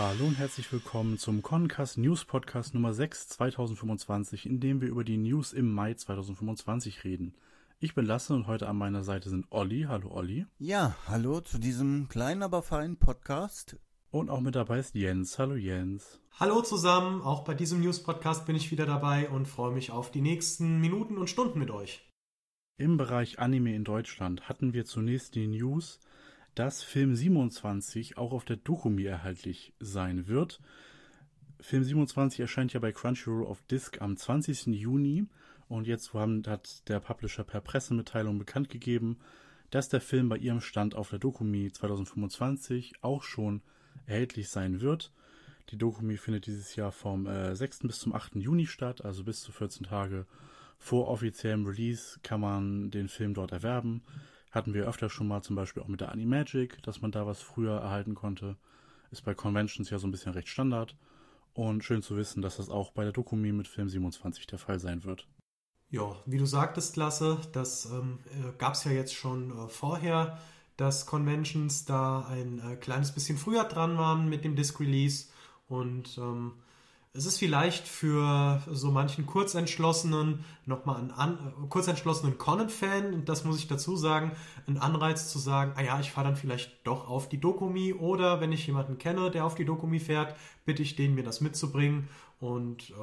Hallo und herzlich willkommen zum Concast News Podcast Nummer 6 2025, in dem wir über die News im Mai 2025 reden. Ich bin Lasse und heute an meiner Seite sind Olli. Hallo Olli. Ja, hallo zu diesem kleinen, aber feinen Podcast. Und auch mit dabei ist Jens. Hallo Jens. Hallo zusammen, auch bei diesem News-Podcast bin ich wieder dabei und freue mich auf die nächsten Minuten und Stunden mit euch. Im Bereich Anime in Deutschland hatten wir zunächst die News, dass Film 27 auch auf der Dokumi erhältlich sein wird. Film 27 erscheint ja bei Crunchyroll auf Disc am 20. Juni und jetzt hat der Publisher per Pressemitteilung bekannt gegeben, dass der Film bei ihrem Stand auf der Dokumi 2025 auch schon erhältlich sein wird. Die Dokumi findet dieses Jahr vom 6. bis zum 8. Juni statt, also bis zu 14 Tage vor offiziellem Release kann man den Film dort erwerben. Hatten wir öfter schon mal, zum Beispiel auch mit der Animagic, dass man da was früher erhalten konnte. Ist bei Conventions ja so ein bisschen recht Standard. Und schön zu wissen, dass das auch bei der Dokumi mit Film 27 der Fall sein wird. Ja, wie du sagtest, Lasse, das gab es ja jetzt schon vorher, dass Conventions da ein kleines bisschen früher dran waren mit dem Disc-Release. Und es ist vielleicht für so manchen kurzentschlossenen, kurzentschlossenen Conan-Fan, und das muss ich dazu sagen, ein Anreiz zu sagen, ich fahre dann vielleicht doch auf die Dokumi, oder wenn ich jemanden kenne, der auf die Dokumi fährt, bitte ich den, mir das mitzubringen. Und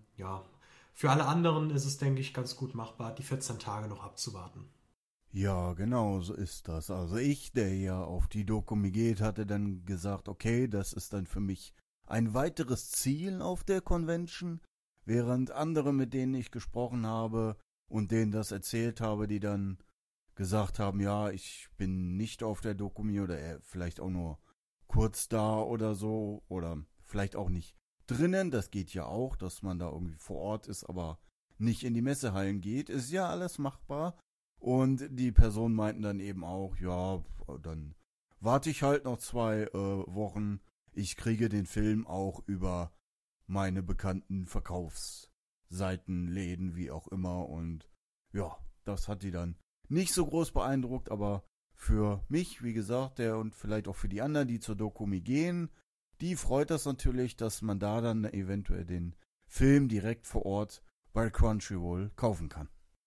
für alle anderen ist es, denke ich, ganz gut machbar, die 14 Tage noch abzuwarten. Ja, genau, so ist das. Also ich, der ja auf die Dokumi geht, hatte dann gesagt, okay, das ist dann für mich ein weiteres Ziel auf der Convention, während andere, mit denen ich gesprochen habe und denen das erzählt habe, die dann gesagt haben, ja, ich bin nicht auf der Dokumi oder vielleicht auch nur kurz da oder so oder vielleicht auch nicht drinnen, das geht ja auch, dass man da irgendwie vor Ort ist, aber nicht in die Messehallen geht, ist ja alles machbar. Und die Personen meinten dann eben auch, ja, dann warte ich halt noch 2 Wochen. Ich kriege den Film auch über meine bekannten Verkaufsseiten, Läden, wie auch immer. Und ja, das hat die dann nicht so groß beeindruckt, aber für mich, wie gesagt, und vielleicht auch für die anderen, die zur Dokumi gehen, die freut das natürlich, dass man da dann eventuell den Film direkt vor Ort bei Crunchyroll kaufen kann.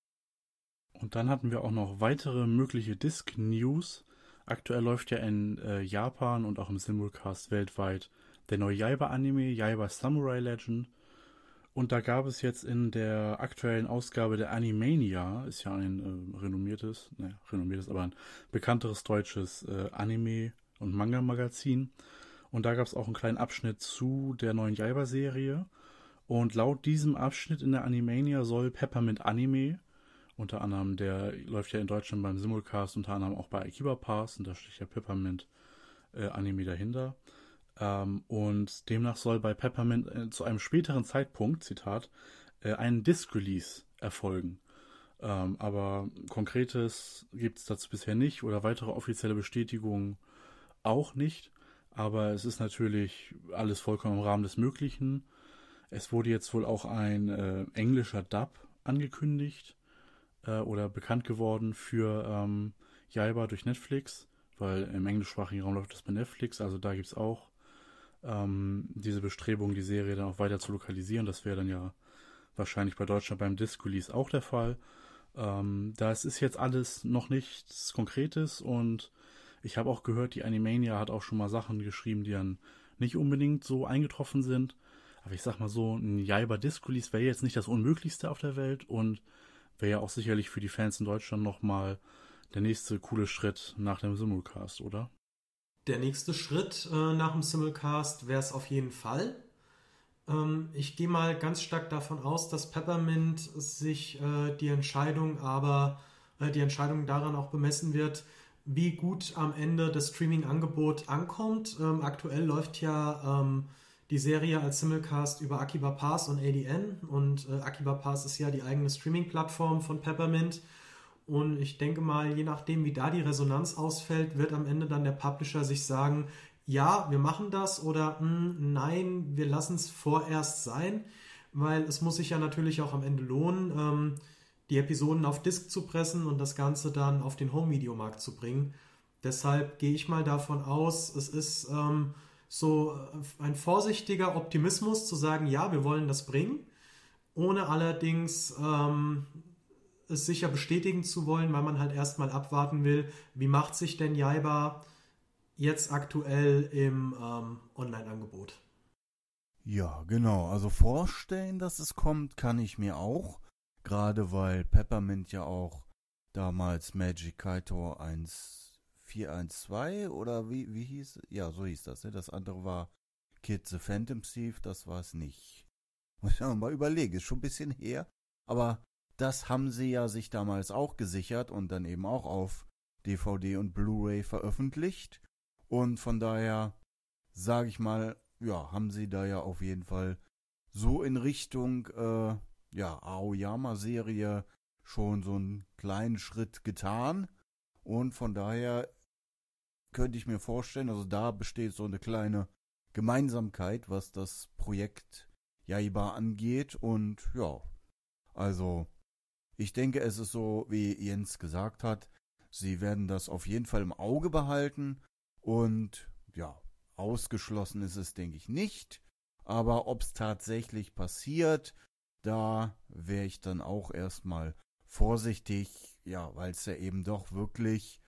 Und dann hatten wir auch noch weitere mögliche Disc-News. Aktuell läuft ja in Japan und auch im Simulcast weltweit der neue Yaiba-Anime, Yaiba Samurai Legend. Und da gab es jetzt in der aktuellen Ausgabe der Animania, ist ja ein renommiertes, aber ein bekannteres deutsches Anime- und Manga-Magazin. Und da gab es auch einen kleinen Abschnitt zu der neuen Yaiba-Serie. Und laut diesem Abschnitt in der Animania soll Peppermint Anime, unter anderem, der läuft ja in Deutschland beim Simulcast, unter anderem auch bei Akiba Pass, und da steht ja Peppermint Anime dahinter. Und demnach soll bei Peppermint zu einem späteren Zeitpunkt, Zitat, ein Disc-Release erfolgen. Aber Konkretes gibt es dazu bisher nicht oder weitere offizielle Bestätigungen auch nicht. Aber es ist natürlich alles vollkommen im Rahmen des Möglichen. Es wurde jetzt wohl auch ein englischer Dub angekündigt oder bekannt geworden für Yaiba durch Netflix, weil im englischsprachigen Raum läuft das bei Netflix, also da gibt es auch diese Bestrebung, die Serie dann auch weiter zu lokalisieren. Das wäre dann ja wahrscheinlich bei Deutschland beim Disc-Release auch der Fall. Das ist jetzt alles noch nichts Konkretes und ich habe auch gehört, die Animania hat auch schon mal Sachen geschrieben, die dann nicht unbedingt so eingetroffen sind. Aber ich sag mal so, ein Yaiba Disc-Release wäre jetzt nicht das Unmöglichste auf der Welt und wäre ja auch sicherlich für die Fans in Deutschland nochmal der nächste coole Schritt nach dem Simulcast, oder? Der nächste Schritt nach dem Simulcast wäre es auf jeden Fall. Ich gehe mal ganz stark davon aus, dass Peppermint sich die Entscheidung daran auch bemessen wird, wie gut am Ende das Streaming-Angebot ankommt. Aktuell läuft ja die Serie als Simulcast über Akiba Pass und ADN und Akiba Pass ist ja die eigene Streaming-Plattform von Peppermint und ich denke mal, je nachdem wie da die Resonanz ausfällt, wird am Ende dann der Publisher sich sagen, ja, wir machen das oder nein, wir lassen es vorerst sein, weil es muss sich ja natürlich auch am Ende lohnen, die Episoden auf Disc zu pressen und das Ganze dann auf den Home-Video-Markt zu bringen. Deshalb gehe ich mal davon aus, es ist so ein vorsichtiger Optimismus zu sagen, ja, wir wollen das bringen, ohne allerdings es sicher bestätigen zu wollen, weil man halt erstmal abwarten will, wie macht sich denn Jaiba jetzt aktuell im Online-Angebot. Ja, genau. Also vorstellen, dass es kommt, kann ich mir auch. Gerade weil Peppermint ja auch damals Magic Kaito 1412 oder wie hieß? Ja, so hieß das. Ne? Das andere war Kid the Phantom Thief, das war es nicht. Muss ich mal überlegen, ist schon ein bisschen her. Aber das haben sie ja sich damals auch gesichert und dann eben auch auf DVD und Blu-ray veröffentlicht. Und von daher, sage ich mal, ja, haben sie da ja auf jeden Fall so in Richtung Aoyama-Serie schon so einen kleinen Schritt getan. Und von daher könnte ich mir vorstellen, also da besteht so eine kleine Gemeinsamkeit, was das Projekt Jaiba angeht. Und ja, also ich denke, es ist so, wie Jens gesagt hat, sie werden das auf jeden Fall im Auge behalten. Und ja, ausgeschlossen ist es, denke ich, nicht. Aber ob es tatsächlich passiert, da wäre ich dann auch erstmal vorsichtig, ja, weil es ja eben doch wirklich,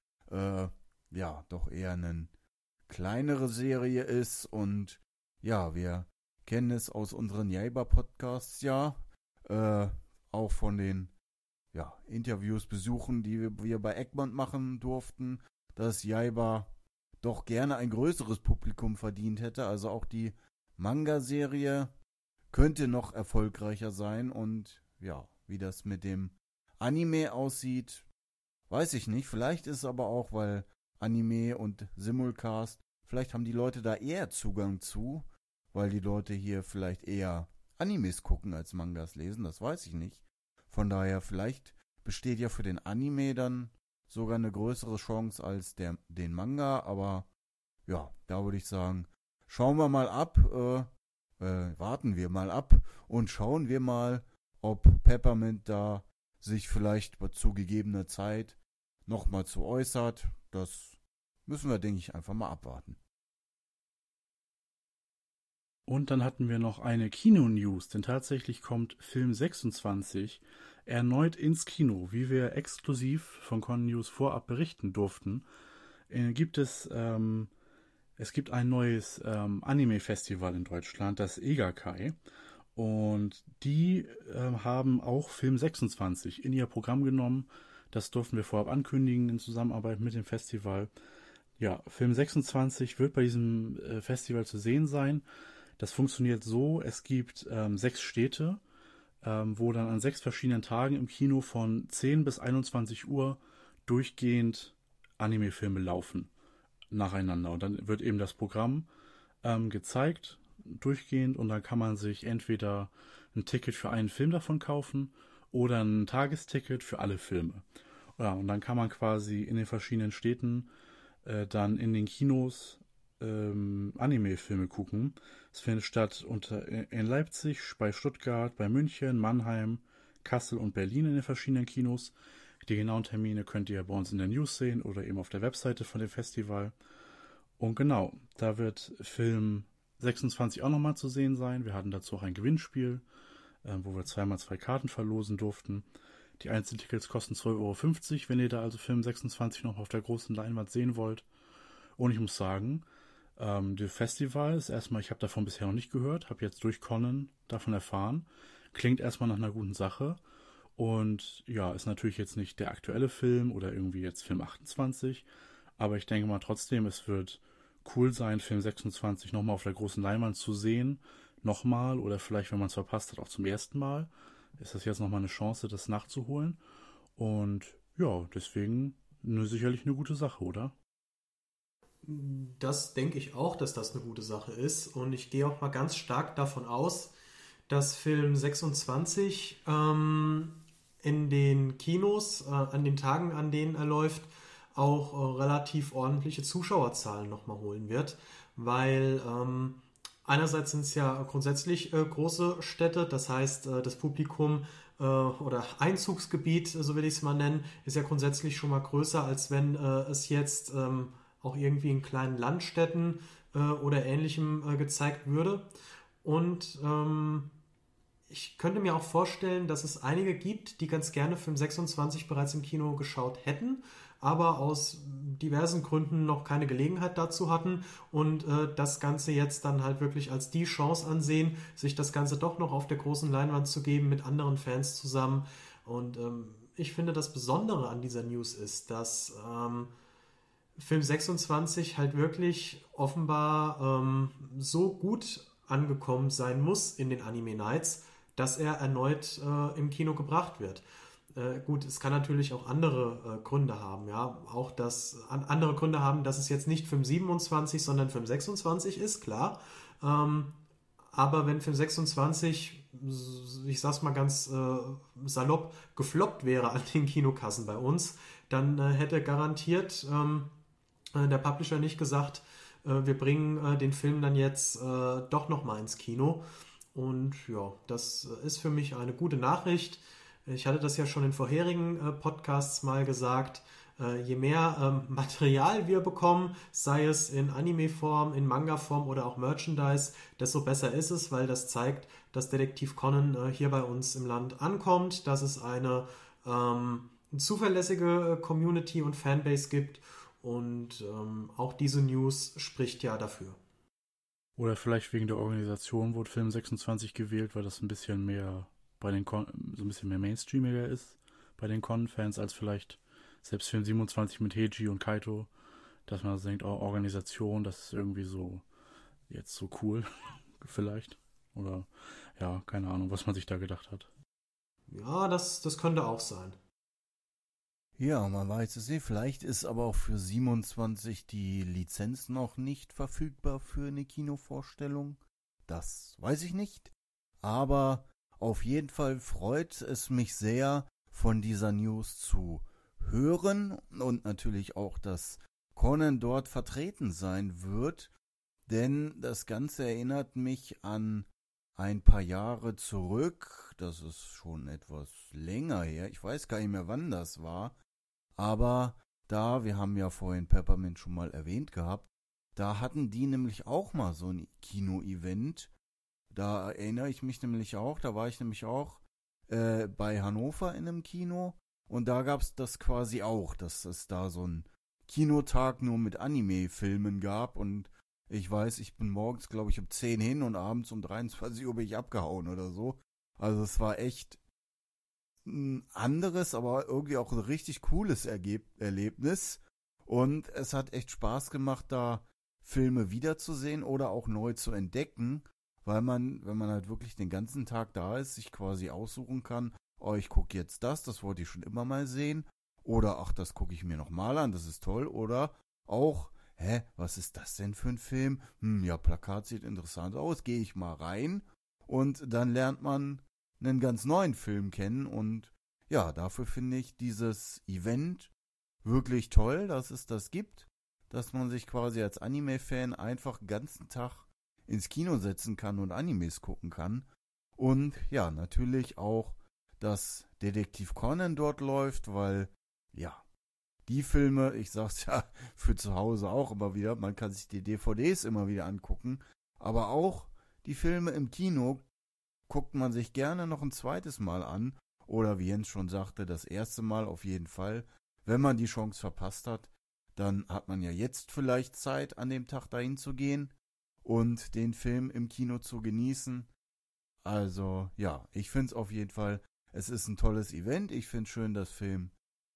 doch eher eine kleinere Serie ist. Und ja, wir kennen es aus unseren Jaiba-Podcasts ja, auch von den Interviews, Besuchen, die wir bei Egmont machen durften, dass Jaiba doch gerne ein größeres Publikum verdient hätte. Also auch die Manga-Serie könnte noch erfolgreicher sein. Und ja, wie das mit dem Anime aussieht, weiß ich nicht. Vielleicht ist es aber auch, weil Anime und Simulcast, vielleicht haben die Leute da eher Zugang zu, weil die Leute hier vielleicht eher Animes gucken als Mangas lesen. Das weiß ich nicht. Von daher, vielleicht besteht ja für den Anime dann sogar eine größere Chance als den Manga, aber ja, da würde ich sagen, schauen wir mal ab, warten wir mal ab und schauen wir mal, ob Peppermint da sich vielleicht zu gegebener Zeit nochmal zu äußert. Das müssen wir, denke ich, einfach mal abwarten. Und dann hatten wir noch eine Kino-News, denn tatsächlich kommt Film 26 erneut ins Kino, wie wir exklusiv von Con News vorab berichten durften. Es gibt ein neues Anime-Festival in Deutschland, das Egakai. Und die haben auch Film 26 in ihr Programm genommen. Das durften wir vorab ankündigen in Zusammenarbeit mit dem Festival. Ja, Film 26 wird bei diesem Festival zu sehen sein. Das funktioniert so, es gibt 6 Städte, wo dann an 6 verschiedenen Tagen im Kino von 10 bis 21 Uhr durchgehend Anime-Filme laufen, nacheinander. Und dann wird eben das Programm gezeigt, durchgehend, und dann kann man sich entweder ein Ticket für einen Film davon kaufen oder ein Tagesticket für alle Filme. Ja, und dann kann man quasi in den verschiedenen Städten dann in den Kinos Anime-Filme gucken. Es findet statt in Leipzig, bei Stuttgart, bei München, Mannheim, Kassel und Berlin in den verschiedenen Kinos. Die genauen Termine könnt ihr bei uns in der News sehen oder eben auf der Webseite von dem Festival. Und genau, da wird Film 26 auch nochmal zu sehen sein. Wir hatten dazu auch ein Gewinnspiel, wo wir 2x2 Karten verlosen durften. Die Einzeltickets kosten 2,50 €, wenn ihr da also Film 26 noch auf der großen Leinwand sehen wollt. Und ich muss sagen, das Festival ist erstmal, ich habe davon bisher noch nicht gehört, habe jetzt durch Conan davon erfahren. Klingt erstmal nach einer guten Sache. Und ja, ist natürlich jetzt nicht der aktuelle Film oder irgendwie jetzt Film 28. Aber ich denke mal trotzdem, es wird cool sein, Film 26 nochmal auf der großen Leinwand zu sehen. Nochmal oder vielleicht, wenn man es verpasst hat, auch zum ersten Mal. Ist das jetzt nochmal eine Chance, das nachzuholen. Und ja, deswegen sicherlich eine gute Sache, oder? Das denke ich auch, dass das eine gute Sache ist. Und ich gehe auch mal ganz stark davon aus, dass Film 26 in den Kinos, an den Tagen, an denen er läuft, auch relativ ordentliche Zuschauerzahlen nochmal holen wird. Weil einerseits sind es ja grundsätzlich große Städte, das heißt, das Publikum oder Einzugsgebiet, so will ich es mal nennen, ist ja grundsätzlich schon mal größer, als wenn es jetzt auch irgendwie in kleinen Landstädten oder Ähnlichem gezeigt würde. Und ich könnte mir auch vorstellen, dass es einige gibt, die ganz gerne Film 26 bereits im Kino geschaut hätten, aber aus diversen Gründen noch keine Gelegenheit dazu hatten und das Ganze jetzt dann halt wirklich als die Chance ansehen, sich das Ganze doch noch auf der großen Leinwand zu geben mit anderen Fans zusammen. Und ich finde, das Besondere an dieser News ist, dass Film 26 halt wirklich offenbar so gut angekommen sein muss in den Anime Nights, dass er erneut im Kino gebracht wird. Gut, es kann natürlich auch andere Gründe haben, ja, auch andere Gründe haben, dass es jetzt nicht Film 27, sondern Film 26 ist, klar. Aber wenn Film 26, ich sag's mal ganz salopp, gefloppt wäre an den Kinokassen bei uns, dann hätte garantiert der Publisher nicht gesagt, wir bringen den Film dann jetzt doch nochmal ins Kino. Und ja, das ist für mich eine gute Nachricht. Ich hatte das ja schon in vorherigen Podcasts mal gesagt. Je mehr Material wir bekommen, sei es in Anime-Form, in Manga-Form oder auch Merchandise, desto besser ist es, weil das zeigt, dass Detektiv Conan hier bei uns im Land ankommt, dass es eine zuverlässige Community und Fanbase gibt und auch diese News spricht ja dafür. Oder vielleicht wegen der Organisation wurde Film 26 gewählt, weil das ein bisschen mehr so ein bisschen mehr mainstreamiger ist bei den Con-Fans als vielleicht selbst Film 27 mit Heiji und Kaito, dass man denkt, oh, Organisation, das ist irgendwie so jetzt so cool, vielleicht. Oder ja, keine Ahnung, was man sich da gedacht hat. Ja, das könnte auch sein. Ja, man weiß es nicht. Vielleicht ist aber auch für 27 die Lizenz noch nicht verfügbar für eine Kinovorstellung. Das weiß ich nicht. Aber auf jeden Fall freut es mich sehr, von dieser News zu hören und natürlich auch, dass Conan dort vertreten sein wird. Denn das Ganze erinnert mich an ein paar Jahre zurück. Das ist schon etwas länger her. Ich weiß gar nicht mehr, wann das war. Aber wir haben ja vorhin Peppermint schon mal erwähnt gehabt, da hatten die nämlich auch mal so ein Kino-Event. Da erinnere ich mich nämlich auch, da war ich nämlich auch bei Hannover in einem Kino und da gab es das quasi auch, dass es da so einen Kinotag nur mit Anime-Filmen gab und ich weiß, ich bin morgens, glaube ich, um 10 hin und abends um 23 Uhr bin ich abgehauen oder so. Also es war echt ein anderes, aber irgendwie auch ein richtig cooles Erlebnis. Und es hat echt Spaß gemacht, da Filme wiederzusehen oder auch neu zu entdecken, weil man, wenn man halt wirklich den ganzen Tag da ist, sich quasi aussuchen kann, oh, ich gucke jetzt das wollte ich schon immer mal sehen. Oder, ach, das gucke ich mir nochmal an, das ist toll. Oder auch, was ist das denn für ein Film? Ja, Plakat sieht interessant aus, gehe ich mal rein. Und dann lernt man einen ganz neuen Film kennen und ja, dafür finde ich dieses Event wirklich toll, dass es das gibt, dass man sich quasi als Anime-Fan einfach den ganzen Tag ins Kino setzen kann und Animes gucken kann und ja, natürlich auch, dass Detektiv Conan dort läuft, weil ja, die Filme, ich sag's ja für zu Hause auch immer wieder, man kann sich die DVDs immer wieder angucken, aber auch die Filme im Kino guckt man sich gerne noch ein zweites Mal an oder wie Jens schon sagte, das erste Mal auf jeden Fall. Wenn man die Chance verpasst hat, dann hat man ja jetzt vielleicht Zeit, an dem Tag dahin zu gehen und den Film im Kino zu genießen. Also ja, ich finde es auf jeden Fall, es ist ein tolles Event. Ich finde es schön, dass Film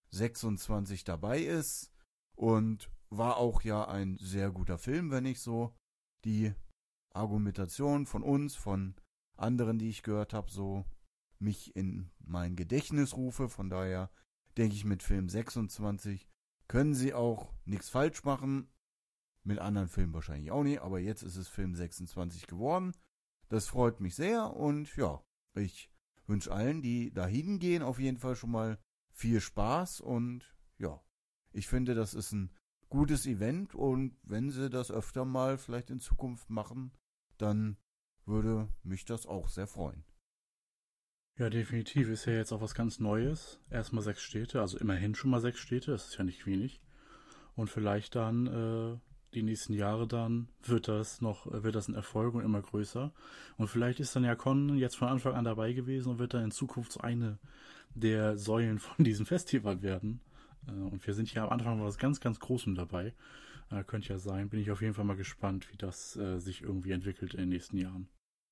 26 dabei ist und war auch ja ein sehr guter Film, wenn ich so die Argumentation von uns, von anderen, die ich gehört habe, so mich in mein Gedächtnis rufe. Von daher denke ich, mit Film 26 können sie auch nichts falsch machen. Mit anderen Filmen wahrscheinlich auch nicht, aber jetzt ist es Film 26 geworden. Das freut mich sehr und ja, ich wünsche allen, die da hingehen, auf jeden Fall schon mal viel Spaß und ja, ich finde, das ist ein gutes Event und wenn sie das öfter mal vielleicht in Zukunft machen, dann würde mich das auch sehr freuen. Ja, definitiv ist ja jetzt auch was ganz Neues. Erstmal 6 Städte, also immerhin schon mal 6 Städte, das ist ja nicht wenig. Und vielleicht dann die nächsten Jahre dann wird das ein Erfolg und immer größer. Und vielleicht ist dann ja Con jetzt von Anfang an dabei gewesen und wird dann in Zukunft so eine der Säulen von diesem Festival werden. Und wir sind hier am Anfang was ganz, ganz Großem dabei. Könnte ja sein. Bin ich auf jeden Fall mal gespannt, wie das sich irgendwie entwickelt in den nächsten Jahren.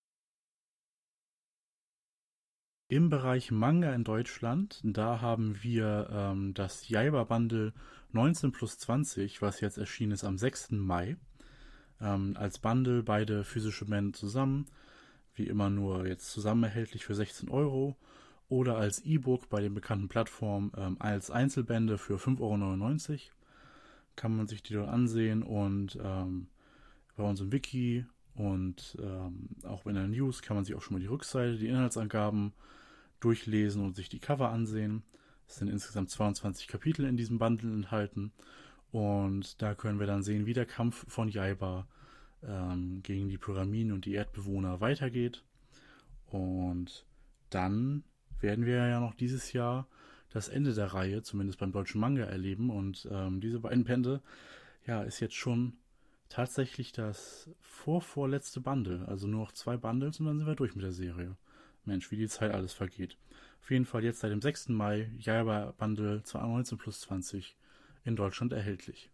Im Bereich Manga in Deutschland, da haben wir das Jaiba-Bundle 19 plus 20, was jetzt erschienen ist am 6. Mai. Als Bundle beide physische Bände zusammen. Wie immer nur jetzt zusammen erhältlich für 16 Euro. Oder als E-Book bei den bekannten Plattformen als Einzelbände für 5,99 Euro. Kann man sich die dort ansehen und bei uns im Wiki und auch in der News kann man sich auch schon mal die Rückseite, die Inhaltsangaben durchlesen und sich die Cover ansehen. Es sind insgesamt 22 Kapitel in diesem Bundle enthalten und da können wir dann sehen, wie der Kampf von Jaiba gegen die Pyramiden und die Erdbewohner weitergeht. Und dann werden wir ja noch dieses Jahr das Ende der Reihe, zumindest beim deutschen Manga, erleben. Und diese beiden Bände, ja, ist jetzt schon tatsächlich das vorvorletzte Bundle. Also nur noch 2 Bundles und dann sind wir durch mit der Serie. Mensch, wie die Zeit alles vergeht. Auf jeden Fall jetzt seit dem 6. Mai Jaiba Bundle 19 plus 20 in Deutschland erhältlich.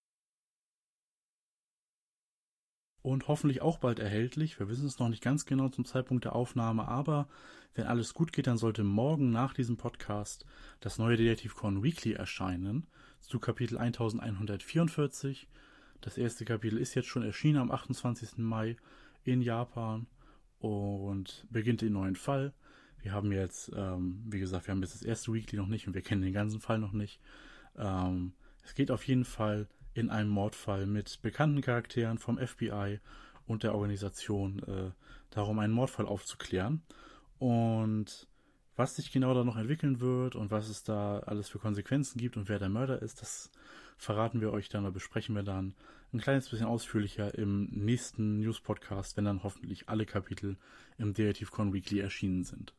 Und hoffentlich auch bald erhältlich. Wir wissen es noch nicht ganz genau zum Zeitpunkt der Aufnahme, aber wenn alles gut geht, dann sollte morgen nach diesem Podcast das neue Detective Con Weekly erscheinen zu Kapitel 1144. Das erste Kapitel ist jetzt schon erschienen am 28. Mai in Japan und beginnt den neuen Fall. Wir haben jetzt, wie gesagt, wir haben jetzt das erste Weekly noch nicht und wir kennen den ganzen Fall noch nicht. Es geht auf jeden Fall in einem Mordfall mit bekannten Charakteren vom FBI und der Organisation darum, einen Mordfall aufzuklären. Und was sich genau da noch entwickeln wird und was es da alles für Konsequenzen gibt und wer der Mörder ist, das verraten wir euch dann oder besprechen wir dann ein kleines bisschen ausführlicher im nächsten News-Podcast, wenn dann hoffentlich alle Kapitel im Detective Con Weekly erschienen sind.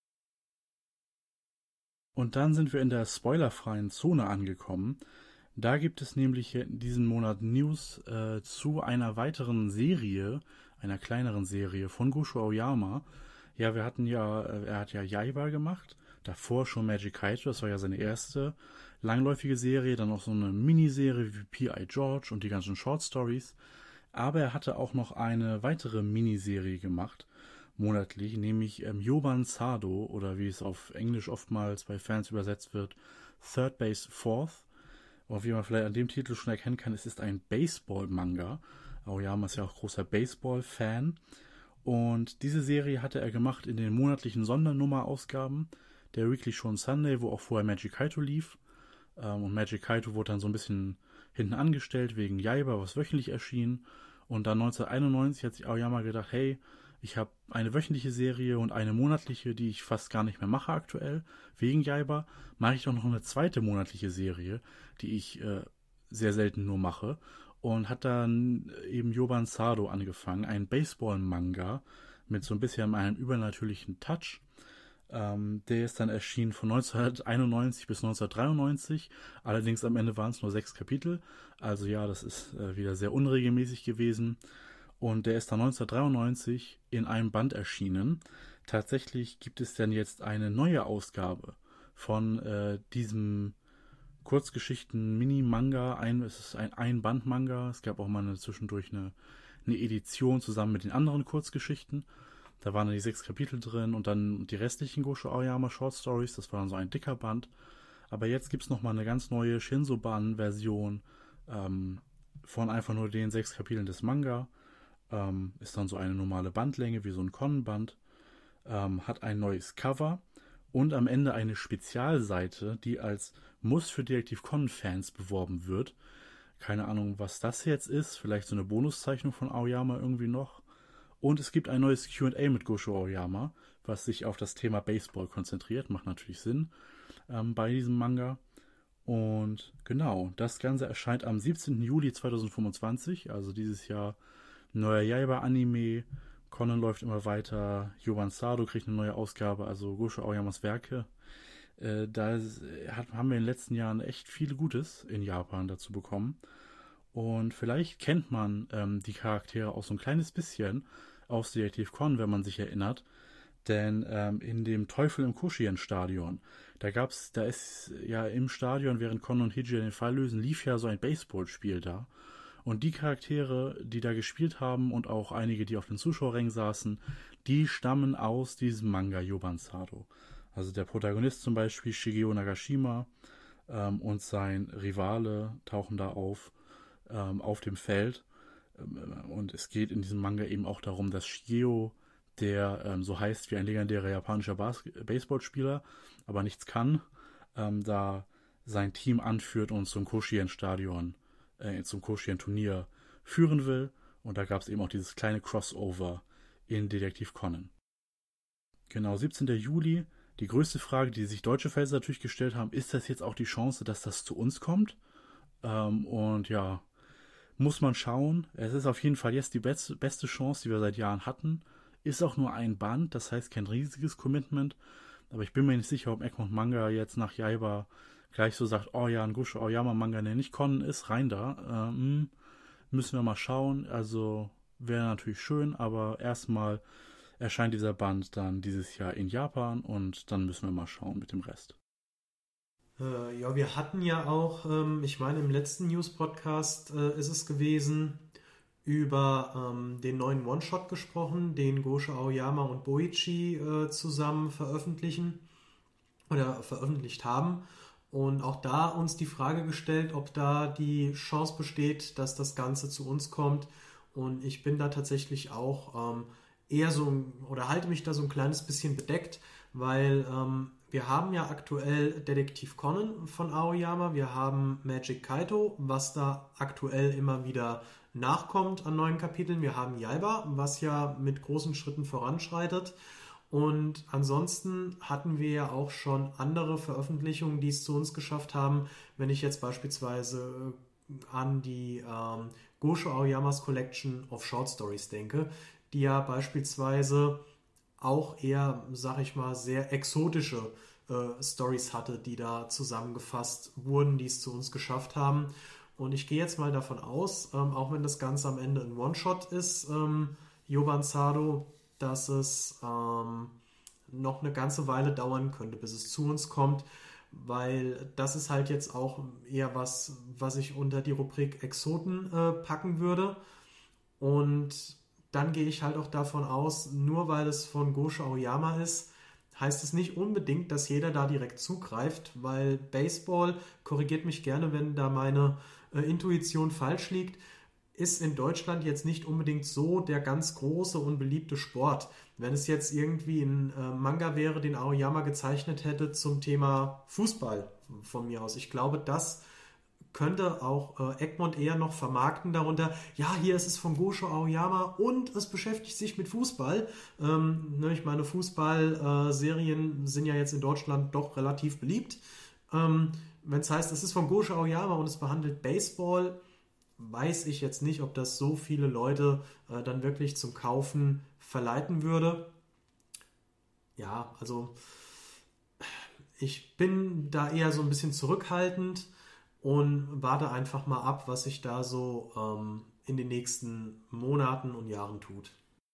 Und dann sind wir in der spoilerfreien Zone angekommen. Da gibt es nämlich in diesem Monat News zu einer weiteren Serie, einer kleineren Serie von Gosho Aoyama. Ja, er hat ja Jaiba gemacht, davor schon Magic Kaito, das war ja seine erste langläufige Serie, dann auch so eine Miniserie wie P.I. George und die ganzen Short Stories. Aber er hatte auch noch eine weitere Miniserie gemacht, monatlich, nämlich Yoban Sado, oder wie es auf Englisch oftmals bei Fans übersetzt wird, Third Base Fourth. Und wie man vielleicht an dem Titel schon erkennen kann, es ist ein Baseball-Manga. Aoyama ist ja auch großer Baseball-Fan. Und diese Serie hatte er gemacht in den monatlichen Sondernummer-Ausgaben der Weekly Shonen Sunday, wo auch vorher Magic Kaito lief. Und Magic Kaito wurde dann so ein bisschen hinten angestellt wegen Jaiba, was wöchentlich erschien. Und dann 1991 hat sich Aoyama gedacht, hey, ich habe eine wöchentliche Serie und eine monatliche, die ich fast gar nicht mehr mache aktuell, wegen Jaiba, mache ich doch noch eine zweite monatliche Serie, die ich sehr selten nur mache. Und hat dann eben Yoban Sado angefangen, ein Baseball-Manga mit so ein bisschen einem übernatürlichen Touch. Der ist dann erschienen von 1991 bis 1993. Allerdings am Ende waren es nur 6 Kapitel. Also ja, das ist wieder sehr unregelmäßig gewesen. Und der ist dann 1993 in einem Band erschienen. Tatsächlich gibt es dann jetzt eine neue Ausgabe von diesem Kurzgeschichten-Mini-Manga. Es ist ein Ein-Band-Manga. Es gab auch mal zwischendurch eine Edition zusammen mit den anderen Kurzgeschichten. Da waren dann die 6 Kapitel drin und dann die restlichen Gosho Aoyama Short Stories. Das war dann so ein dicker Band. Aber jetzt gibt es nochmal eine ganz neue Shinsoban-Version von einfach nur den 6 Kapiteln des Manga. Ist dann so eine normale Bandlänge wie so ein Con-Band. Hat ein neues Cover. Und am Ende eine Spezialseite, die als Muss für Detective Con-Fans beworben wird. Keine Ahnung, was das jetzt ist. Vielleicht so eine Bonuszeichnung von Aoyama irgendwie noch. Und es gibt ein neues Q&A mit Gosho Aoyama, was sich auf das Thema Baseball konzentriert. Macht natürlich Sinn bei diesem Manga. Und genau, das Ganze erscheint am 17. Juli 2025. Also dieses Jahr neuer Jaiba-Anime. Conan läuft immer weiter, Yoban Sado kriegt eine neue Ausgabe, also Gosho Aoyamas Werke. Haben wir in den letzten Jahren echt viel Gutes in Japan dazu bekommen. Und vielleicht kennt man die Charaktere auch so ein kleines bisschen aus Detektiv Conan, wenn man sich erinnert. Denn in dem Teufel im Koshien-Stadion, da ist ja im Stadion, während Conan und Hiji den Fall lösen, lief ja so ein Baseballspiel da. Und die Charaktere, die da gespielt haben und auch einige, die auf den Zuschauerrängen saßen, die stammen aus diesem Manga Yoban-Sado. Also der Protagonist zum Beispiel, Shigeo Nagashima, und sein Rivale tauchen da auf dem Feld. Und es geht in diesem Manga eben auch darum, dass Shigeo, der so heißt wie ein legendärer japanischer Baseballspieler, aber nichts kann, da sein Team anführt und zum Koshien-Stadion, zum Koshien-Turnier führen will. Und da gab es eben auch dieses kleine Crossover in Detektiv Conan. Genau, 17. Juli. Die größte Frage, die sich deutsche Fans natürlich gestellt haben, ist das jetzt auch die Chance, dass das zu uns kommt? Und ja, muss man schauen. Es ist auf jeden Fall jetzt die beste Chance, die wir seit Jahren hatten. Ist auch nur ein Band, das heißt kein riesiges Commitment. Aber ich bin mir nicht sicher, ob Egmont Manga jetzt nach Jaiba gleich so sagt, oh ja, ein Gosho Aoyama Manga, der nicht Conan ist, rein da. Müssen wir mal schauen. Also wäre natürlich schön, aber erstmal erscheint dieser Band dann dieses Jahr in Japan und dann müssen wir mal schauen mit dem Rest. Ja, wir hatten ja auch, ich meine im letzten News-Podcast ist es gewesen, über den neuen One-Shot gesprochen, den Gosho Aoyama und Boichi zusammen veröffentlicht haben. Und auch da uns die Frage gestellt, ob da die Chance besteht, dass das Ganze zu uns kommt. Und ich bin da tatsächlich auch eher so, oder halte mich da so ein kleines bisschen bedeckt, weil wir haben ja aktuell Detektiv Conan von Aoyama, wir haben Magic Kaito, was da aktuell immer wieder nachkommt an neuen Kapiteln, wir haben Jaiba, was ja mit großen Schritten voranschreitet. Und ansonsten hatten wir ja auch schon andere Veröffentlichungen, die es zu uns geschafft haben. Wenn ich jetzt beispielsweise an die Gosho Aoyamas Collection of Short Stories denke, die ja beispielsweise auch eher, sag ich mal, sehr exotische Stories hatte, die da zusammengefasst wurden, die es zu uns geschafft haben. Und ich gehe jetzt mal davon aus, auch wenn das Ganze am Ende ein One-Shot ist, Yoban-Sado, dass es noch eine ganze Weile dauern könnte, bis es zu uns kommt, weil das ist halt jetzt auch eher was ich unter die Rubrik Exoten packen würde. Und dann gehe ich halt auch davon aus, nur weil es von Gosho Aoyama ist, heißt es nicht unbedingt, dass jeder da direkt zugreift, weil Baseball, korrigiert mich gerne, wenn da meine Intuition falsch liegt, ist in Deutschland jetzt nicht unbedingt so der ganz große und beliebte Sport. Wenn es jetzt irgendwie ein Manga wäre, den Aoyama gezeichnet hätte zum Thema Fußball von mir aus. Ich glaube, das könnte auch Egmont eher noch vermarkten darunter. Ja, hier ist es von Gosho Aoyama und es beschäftigt sich mit Fußball. Ich meine, Fußballserien sind ja jetzt in Deutschland doch relativ beliebt. Wenn es heißt, es ist von Gosho Aoyama und es behandelt Baseball, weiß ich jetzt nicht, ob das so viele Leute dann wirklich zum Kaufen verleiten würde. Ja, also ich bin da eher so ein bisschen zurückhaltend und warte einfach mal ab, was sich da so in den nächsten Monaten und Jahren tut.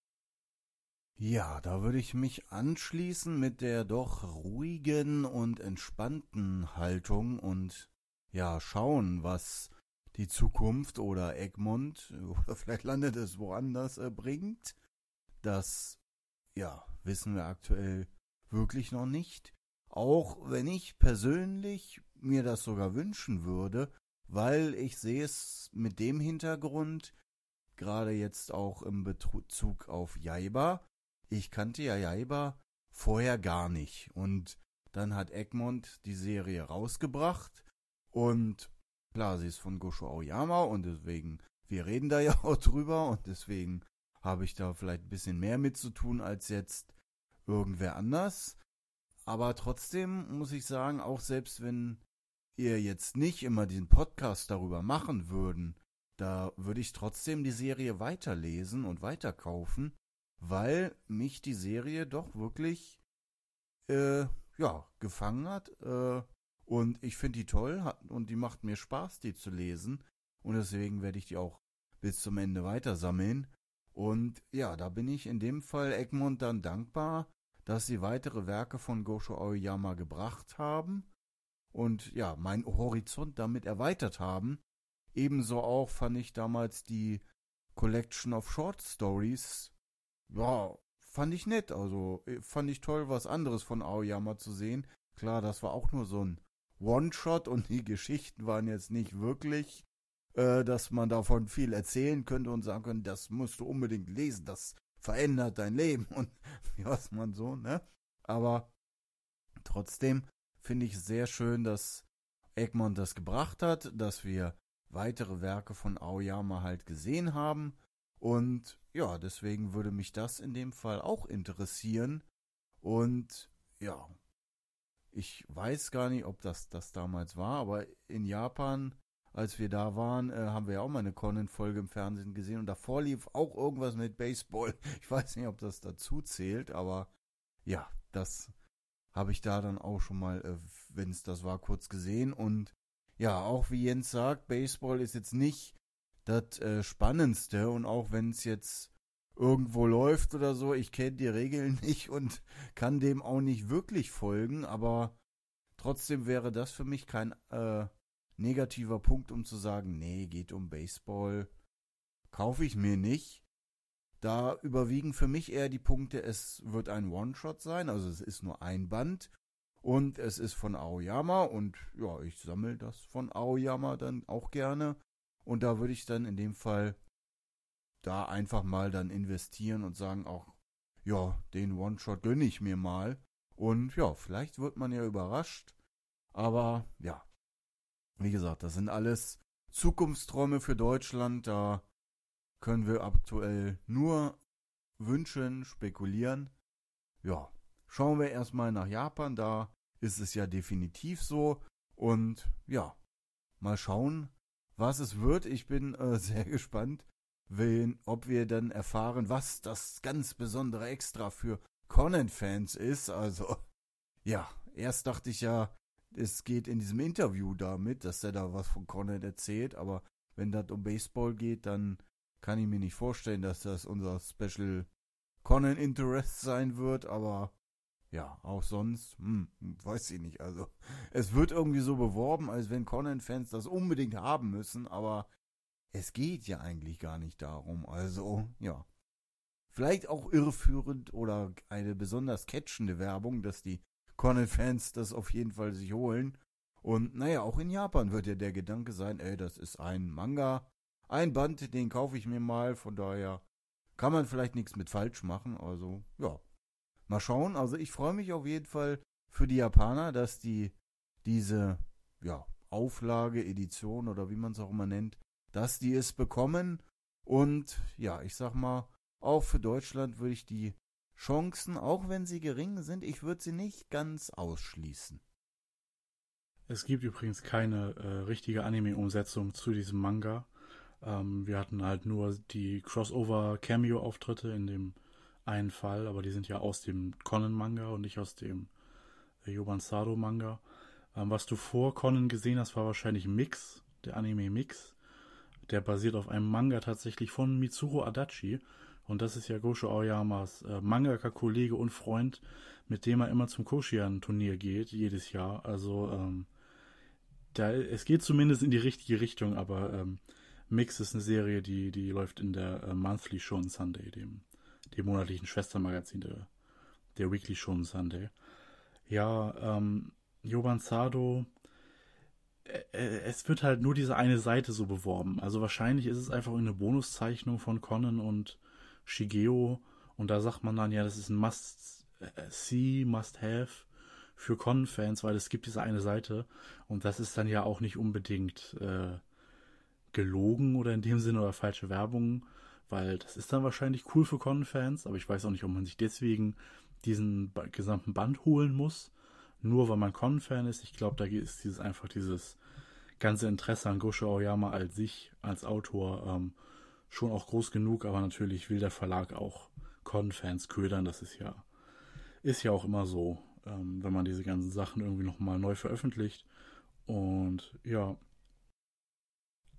Ja, da würde ich mich anschließen mit der doch ruhigen und entspannten Haltung und ja, schauen, was die Zukunft oder Egmont oder vielleicht landet es woanders bringt. Das, ja, wissen wir aktuell wirklich noch nicht. Auch wenn ich persönlich mir das sogar wünschen würde, weil ich sehe es mit dem Hintergrund, gerade jetzt auch im Bezug auf Jaiba. Ich kannte ja Jaiba vorher gar nicht und dann hat Egmont die Serie rausgebracht und klar, sie ist von Gosho Aoyama und deswegen, wir reden da ja auch drüber und deswegen habe ich da vielleicht ein bisschen mehr mit zu tun als jetzt irgendwer anders. Aber trotzdem muss ich sagen, auch selbst wenn ihr jetzt nicht immer diesen Podcast darüber machen würden, da würde ich trotzdem die Serie weiterlesen und weiterkaufen, weil mich die Serie doch wirklich gefangen hat und ich finde die toll und die macht mir Spaß, die zu lesen und deswegen werde ich die auch bis zum Ende weiter sammeln. Und ja, da bin ich in dem Fall Egmont dann dankbar, dass sie weitere Werke von Gosho Aoyama gebracht haben und ja, meinen Horizont damit erweitert haben. Ebenso auch fand ich damals die Collection of Short Stories, ja, fand ich nett. Also fand ich toll, was anderes von Aoyama zu sehen. Klar, das war auch nur so ein One-Shot und die Geschichten waren jetzt nicht wirklich, dass man davon viel erzählen könnte und sagen könnte, das musst du unbedingt lesen, das verändert dein Leben und was man so, ne? Aber trotzdem finde ich es sehr schön, dass Egmont das gebracht hat, dass wir weitere Werke von Aoyama halt gesehen haben. Und ja, deswegen würde mich das in dem Fall auch interessieren. Und ja, ich weiß gar nicht, ob das damals war, aber in Japan, als wir da waren, haben wir ja auch mal eine Conan-Folge im Fernsehen gesehen und davor lief auch irgendwas mit Baseball. Ich weiß nicht, ob das dazu zählt, aber ja, das habe ich da dann auch schon mal, wenn es das war, kurz gesehen. Und ja, auch wie Jens sagt, Baseball ist jetzt nicht das Spannendste und auch wenn es jetzt irgendwo läuft oder so, ich kenne die Regeln nicht und kann dem auch nicht wirklich folgen, aber trotzdem wäre das für mich kein negativer Punkt, um zu sagen, nee, geht um Baseball, kaufe ich mir nicht. Da überwiegen für mich eher die Punkte, es wird ein One-Shot sein, also es ist nur ein Band und es ist von Aoyama und ja, ich sammle das von Aoyama dann auch gerne und da würde ich dann in dem Fall da einfach mal dann investieren und sagen auch, ja, den One-Shot gönne ich mir mal und ja, vielleicht wird man ja überrascht, aber ja, wie gesagt, das sind alles Zukunftsträume für Deutschland, da können wir aktuell nur wünschen, spekulieren. Ja, schauen wir erstmal nach Japan, da ist es ja definitiv so. Und ja, mal schauen, was es wird. Ich bin sehr gespannt, ob wir dann erfahren, was das ganz besondere Extra für Conan-Fans ist. Also, ja, erst dachte ich ja, es geht in diesem Interview damit, dass er da was von Conan erzählt. Aber wenn das um Baseball geht, dann kann ich mir nicht vorstellen, dass das unser Special Conan Interest sein wird, aber ja, auch sonst, weiß ich nicht. Also, es wird irgendwie so beworben, als wenn Conan-Fans das unbedingt haben müssen, aber es geht ja eigentlich gar nicht darum. Also, ja. Vielleicht auch irreführend oder eine besonders catchende Werbung, dass die Conan-Fans das auf jeden Fall sich holen. Und naja, auch in Japan wird ja der Gedanke sein, das ist ein Manga, ein Band, den kaufe ich mir mal, von daher kann man vielleicht nichts mit falsch machen, also ja, mal schauen, also ich freue mich auf jeden Fall für die Japaner, dass die diese, ja, Auflage, Edition oder wie man es auch immer nennt, dass die es bekommen und ja, ich sag mal, auch für Deutschland würde ich die Chancen, auch wenn sie gering sind, ich würde sie nicht ganz ausschließen. Es gibt übrigens keine richtige Anime-Umsetzung zu diesem Manga. Wir hatten halt nur die Crossover-Cameo-Auftritte in dem einen Fall, aber die sind ja aus dem Conan-Manga und nicht aus dem Yobansado-Manga. Was du vor Conan gesehen hast, war wahrscheinlich Mix, der Anime Mix. Der basiert auf einem Manga tatsächlich von Mitsuru Adachi. Und das ist ja Gosho Aoyamas Mangaka-Kollege und Freund, mit dem er immer zum Koshian-Turnier geht, jedes Jahr. Also, es geht zumindest in die richtige Richtung, aber Mix ist eine Serie, die läuft in der Monthly Shonen Sunday, dem monatlichen Schwestermagazin der Weekly Shonen Sunday. Ja, Yobansado, es wird halt nur diese eine Seite so beworben. Also wahrscheinlich ist es einfach eine Bonuszeichnung von Conan und Shigeo und da sagt man dann, ja, das ist ein Must-See, Must-Have für Conan-Fans, weil es gibt diese eine Seite und das ist dann ja auch nicht unbedingt gelogen oder in dem Sinne oder falsche Werbung, weil das ist dann wahrscheinlich cool für Conan-Fans, aber ich weiß auch nicht, ob man sich deswegen diesen gesamten Band holen muss, nur weil man Conan-Fan ist. Ich glaube, da ist dieses ganze Interesse an Gosho Aoyama als sich, als Autor, schon auch groß genug, aber natürlich will der Verlag auch Conan-Fans ködern, das ist ja auch immer so, wenn man diese ganzen Sachen irgendwie nochmal neu veröffentlicht. Und ja,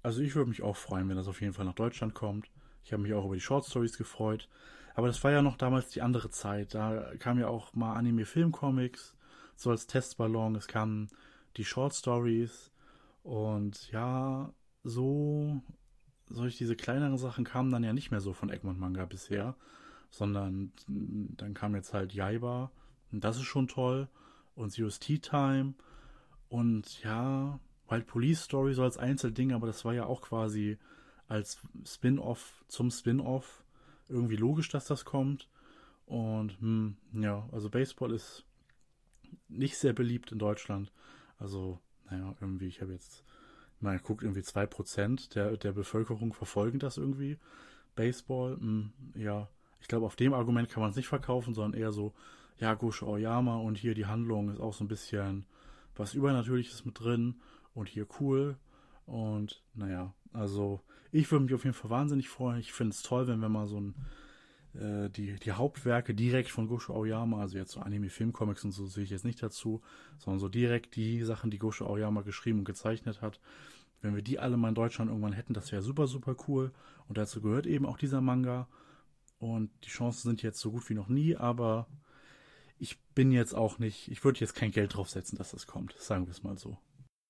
Also ich würde mich auch freuen, wenn das auf jeden Fall nach Deutschland kommt. Ich habe mich auch über die Short Stories gefreut. Aber das war ja noch damals die andere Zeit. Da kam ja auch mal Anime-Film-Comics, so als Testballon. Es kamen die Short Stories. Und ja, so diese kleineren Sachen kamen dann ja nicht mehr so von Egmont Manga bisher, sondern dann kam jetzt halt Jaiba. Und das ist schon toll. Und Zero's Tea Time. Und ja, Wild Police Story so als Einzelding, aber das war ja auch quasi als Spin-off zum Spin-off irgendwie logisch, dass das kommt. Und ja, also Baseball ist nicht sehr beliebt in Deutschland. Also, naja, irgendwie, ich habe jetzt mal geguckt, irgendwie 2% der Bevölkerung verfolgen das irgendwie. Baseball, ja, ich glaube, auf dem Argument kann man es nicht verkaufen, sondern eher so, ja, Gosho Aoyama und hier die Handlung ist auch so ein bisschen was Übernatürliches mit drin und hier cool. Und naja, also ich würde mich auf jeden Fall wahnsinnig freuen. Ich finde es toll, wenn wir mal so die Hauptwerke direkt von Gosho Aoyama, also jetzt so Anime, Filmcomics und so sehe ich jetzt nicht dazu, sondern so direkt die Sachen, die Gosho Aoyama geschrieben und gezeichnet hat. Wenn wir die alle mal in Deutschland irgendwann hätten, das wäre super, super cool. Und dazu gehört eben auch dieser Manga. Und die Chancen sind jetzt so gut wie noch nie, aber ich bin jetzt auch nicht, ich würde jetzt kein Geld drauf setzen, dass das kommt, sagen wir es mal so.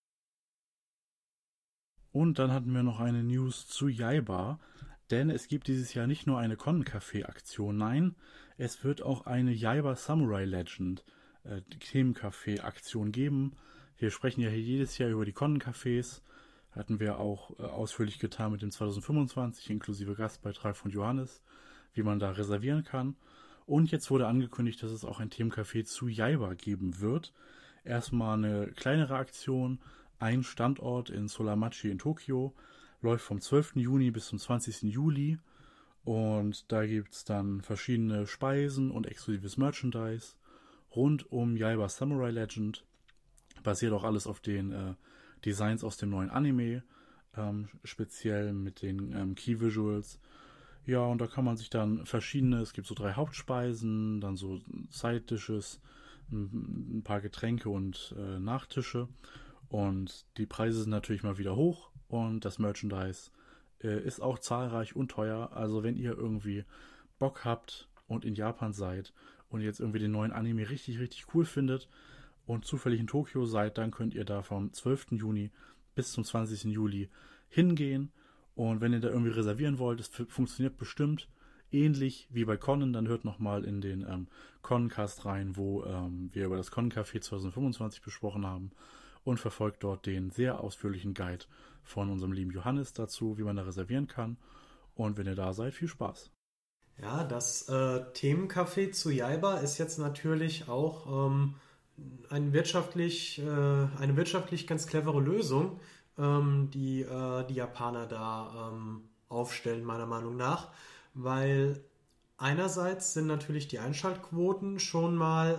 Und dann hatten wir noch eine News zu Jaiba, denn es gibt dieses Jahr nicht nur eine Con-Café-Aktion, nein, es wird auch eine Jaiba Samurai Legend Themencafé-Aktion geben. Wir sprechen ja hier jedes Jahr über die Con-Cafés, hatten wir auch ausführlich getan mit dem 2025, inklusive Gastbeitrag von Johannes, wie man da reservieren kann. Und jetzt wurde angekündigt, dass es auch ein Themencafé zu Jaiba geben wird. Erstmal eine kleinere Aktion, ein Standort in Solamachi in Tokio, läuft vom 12. Juni bis zum 20. Juli. Und da gibt es dann verschiedene Speisen und exklusives Merchandise rund um Jaiba Samurai Legend. Basiert auch alles auf den Designs aus dem neuen Anime, speziell mit den Key Visuals. Ja, und da kann man sich dann es gibt so 3 Hauptspeisen, dann so Side-Dishes, ein paar Getränke und Nachtische. Und die Preise sind natürlich mal wieder hoch und das Merchandise ist auch zahlreich und teuer. Also wenn ihr irgendwie Bock habt und in Japan seid und jetzt irgendwie den neuen Anime richtig, richtig cool findet und zufällig in Tokio seid, dann könnt ihr da vom 12. Juni bis zum 20. Juli hingehen. Und wenn ihr da irgendwie reservieren wollt, das funktioniert bestimmt ähnlich wie bei Connen, dann hört nochmal in den Connencast rein, wo wir über das Connencafé 2025 besprochen haben und verfolgt dort den sehr ausführlichen Guide von unserem lieben Johannes dazu, wie man da reservieren kann. Und wenn ihr da seid, viel Spaß. Ja, das Themencafé zu Jaiba ist jetzt natürlich auch eine wirtschaftlich ganz clevere Lösung, die Japaner da aufstellen, meiner Meinung nach. Weil einerseits sind natürlich die Einschaltquoten schon mal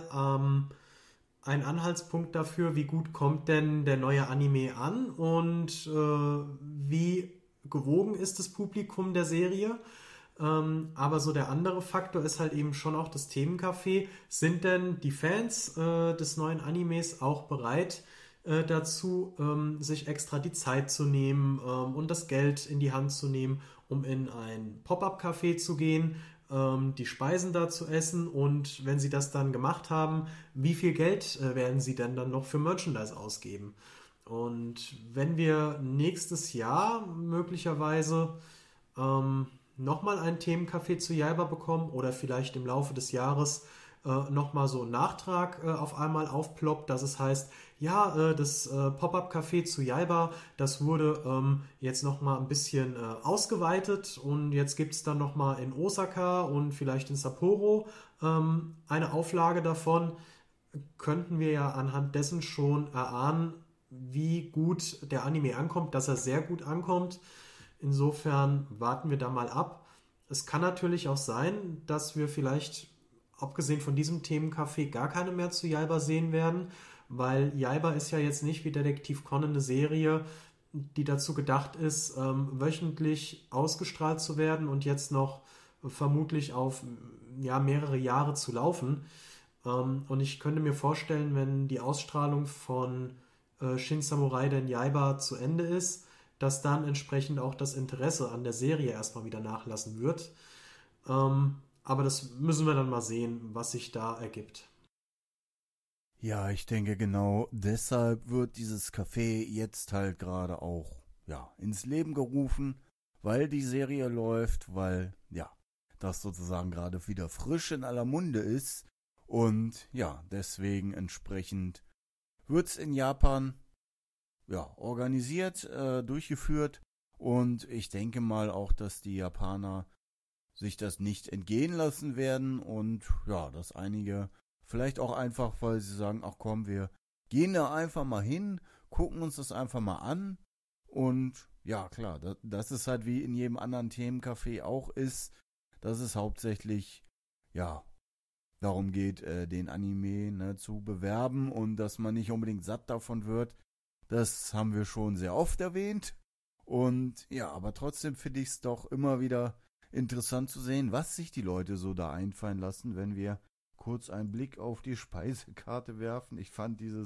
ein Anhaltspunkt dafür, wie gut kommt denn der neue Anime an und wie gewogen ist das Publikum der Serie. Aber so der andere Faktor ist halt eben schon auch das Themencafé. Sind denn die Fans des neuen Animes auch bereit dazu, sich extra die Zeit zu nehmen und das Geld in die Hand zu nehmen, um in ein Pop-up-Café zu gehen, die Speisen da zu essen, und wenn sie das dann gemacht haben, wie viel Geld werden sie denn dann noch für Merchandise ausgeben? Und wenn wir nächstes Jahr möglicherweise nochmal ein Themencafé zu Jaiba bekommen oder vielleicht im Laufe des Jahres nochmal so ein Nachtrag auf einmal aufploppt, dass es heißt, ja, das Pop-Up-Café zu Jaiba, das wurde jetzt nochmal ein bisschen ausgeweitet und jetzt gibt es dann nochmal in Osaka und vielleicht in Sapporo eine Auflage davon, könnten wir ja anhand dessen schon erahnen, wie gut der Anime ankommt, dass er sehr gut ankommt. Insofern warten wir da mal ab. Es kann natürlich auch sein, dass wir vielleicht, abgesehen von diesem Themencafé, gar keine mehr zu Jaiba sehen werden, weil Jaiba ist ja jetzt nicht wie Detektiv Conan eine Serie, die dazu gedacht ist, wöchentlich ausgestrahlt zu werden und jetzt noch vermutlich auf mehrere Jahre zu laufen. Und ich könnte mir vorstellen, wenn die Ausstrahlung von Shin Samurai den Jaiba zu Ende ist, dass dann entsprechend auch das Interesse an der Serie erstmal wieder nachlassen wird. Aber das müssen wir dann mal sehen, was sich da ergibt. Ja, ich denke genau deshalb wird dieses Café jetzt halt gerade auch ins Leben gerufen, weil die Serie läuft, weil das sozusagen gerade wieder frisch in aller Munde ist und deswegen entsprechend wird's in Japan organisiert, durchgeführt und ich denke mal auch, dass die Japaner sich das nicht entgehen lassen werden und dass einige vielleicht auch einfach, weil sie sagen, ach komm, wir gehen da einfach mal hin, gucken uns das einfach mal an und ja klar, das ist halt wie in jedem anderen Themencafé auch ist, dass es hauptsächlich darum geht, den Anime zu bewerben und dass man nicht unbedingt satt davon wird. Das haben wir schon sehr oft erwähnt und aber trotzdem finde ich es doch immer wieder interessant zu sehen, was sich die Leute so da einfallen lassen, wenn wir kurz einen Blick auf die Speisekarte werfen. Ich fand diese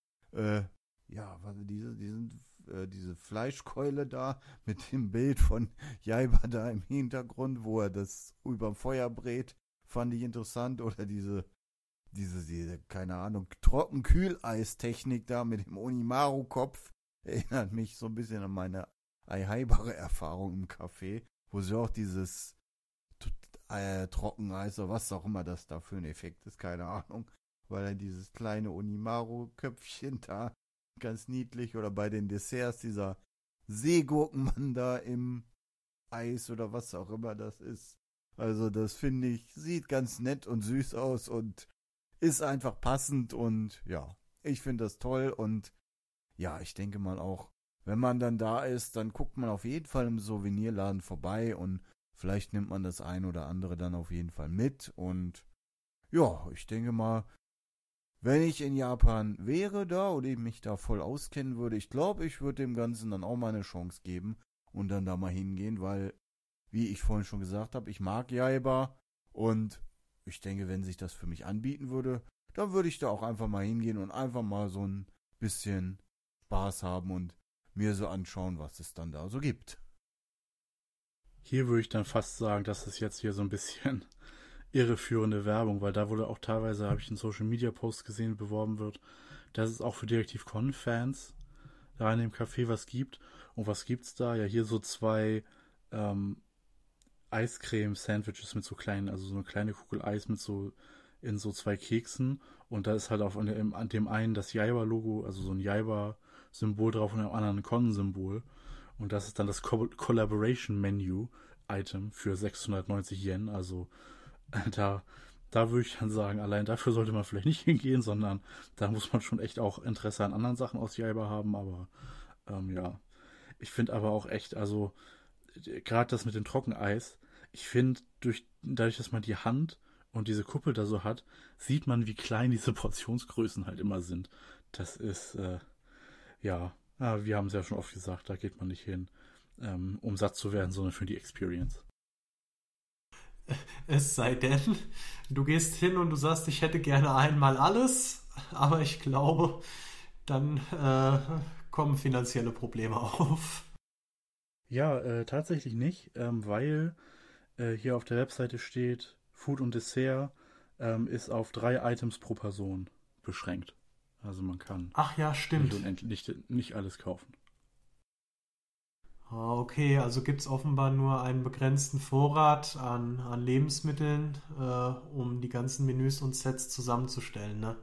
Fleischkeule da mit dem Bild von Jaiba da im Hintergrund, wo er das überm Feuer brät, fand ich interessant. Oder diese keine Ahnung, Trockenkühleistechnik da mit dem Onimaru-Kopf erinnert mich so ein bisschen an meine Aihaibare-Erfahrung im Café, wo sie auch dieses Trockeneis oder was auch immer das da für ein Effekt ist, keine Ahnung, weil dann dieses kleine Onimaru-Köpfchen da, ganz niedlich, oder bei den Desserts dieser Seegurkenmann da im Eis oder was auch immer das ist. Also das finde ich, sieht ganz nett und süß aus und ist einfach passend und ich finde das toll und ich denke mal auch, wenn man dann da ist, dann guckt man auf jeden Fall im Souvenirladen vorbei und vielleicht nimmt man das ein oder andere dann auf jeden Fall mit und ich denke mal, wenn ich in Japan wäre da oder mich da voll auskennen würde, ich glaube, ich würde dem Ganzen dann auch mal eine Chance geben und dann da mal hingehen, weil, wie ich vorhin schon gesagt habe, ich mag Jaiba und ich denke, wenn sich das für mich anbieten würde, dann würde ich da auch einfach mal hingehen und einfach mal so ein bisschen Spaß haben und mir so anschauen, was es dann da so gibt. Hier würde ich dann fast sagen, dass es jetzt hier so ein bisschen irreführende Werbung, weil da wurde auch teilweise, habe ich einen Social-Media-Post gesehen, beworben wird, dass es auch für Detektiv Conan-Fans da in dem Café was gibt. Und was gibt's da? Ja, hier so 2 Eiscreme-Sandwiches mit so kleinen, also so eine kleine Kugel Eis mit so in so 2 Keksen. Und da ist halt auf an dem einen das Jaiba-Logo, also so ein Jaiba-Symbol drauf und am anderen ein Con-Symbol. Und das ist dann das Collaboration-Menu-Item für 690 Yen. Also da würde ich dann sagen, allein dafür sollte man vielleicht nicht hingehen, sondern da muss man schon echt auch Interesse an anderen Sachen aus Jaiba haben. Aber ich finde aber auch echt, also gerade das mit dem Trockeneis, ich finde, dadurch, dass man die Hand und diese Kuppel da so hat, sieht man, wie klein diese Portionsgrößen halt immer sind. Das ist, wir haben es ja schon oft gesagt, da geht man nicht hin, um satt zu werden, sondern für die Experience. Es sei denn, du gehst hin und du sagst, ich hätte gerne einmal alles, aber ich glaube, dann kommen finanzielle Probleme auf. Ja, tatsächlich nicht, weil hier auf der Webseite steht, Food und Dessert ist auf 3 Items pro Person beschränkt. Also man kann Ach ja, stimmt. nicht alles kaufen. Okay, also gibt es offenbar nur einen begrenzten Vorrat an Lebensmitteln, um die ganzen Menüs und Sets zusammenzustellen, ne?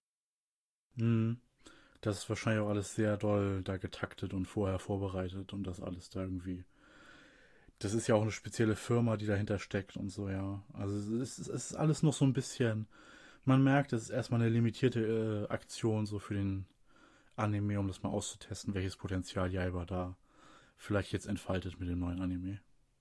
Das ist wahrscheinlich auch alles sehr doll da getaktet und vorher vorbereitet und das alles da irgendwie. Das ist ja auch eine spezielle Firma, die dahinter steckt und so, ja. Also es ist alles noch so ein bisschen. Man merkt, es ist erstmal eine limitierte Aktion so für den Anime, um das mal auszutesten, welches Potenzial Jaiba da vielleicht jetzt entfaltet mit dem neuen Anime.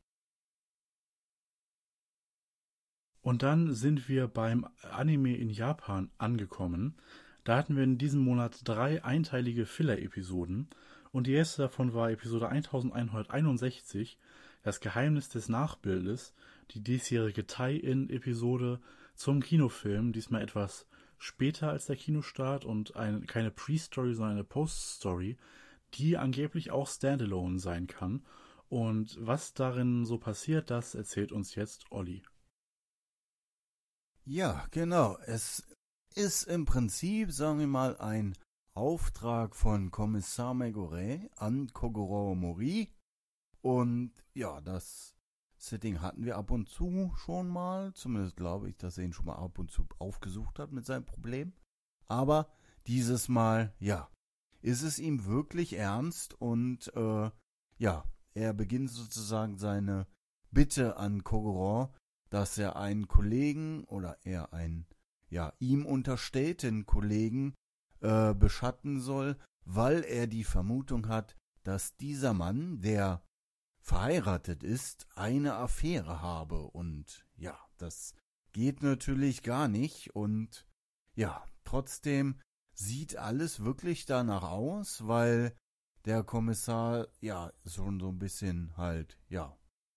Und dann sind wir beim Anime in Japan angekommen. Da hatten wir in diesem Monat 3 einteilige Filler-Episoden und die erste davon war Episode 1161, das Geheimnis des Nachbildes, die diesjährige Tie-In-Episode zum Kinofilm, diesmal etwas später als der Kinostart und keine Pre-Story, sondern eine Post-Story, die angeblich auch Standalone sein kann. Und was darin so passiert, das erzählt uns jetzt Olli. Ja, genau. Es ist im Prinzip, sagen wir mal, ein Auftrag von Kommissar Megure an Kogoro Mori. Und ja, das Setting hatten wir ab und zu schon mal. Zumindest glaube ich, dass er ihn schon mal ab und zu aufgesucht hat mit seinem Problem. Aber dieses Mal, ja, ist es ihm wirklich ernst und ja, er beginnt sozusagen seine Bitte an Kogoro, dass er einen Kollegen oder eher einen, ja, ihm unterstellten Kollegen beschatten soll, weil er die Vermutung hat, dass dieser Mann, der verheiratet ist, eine Affäre habe. Und ja, das geht natürlich gar nicht. Und ja, trotzdem sieht alles wirklich danach aus, weil der Kommissar ja schon so ein bisschen halt, ja,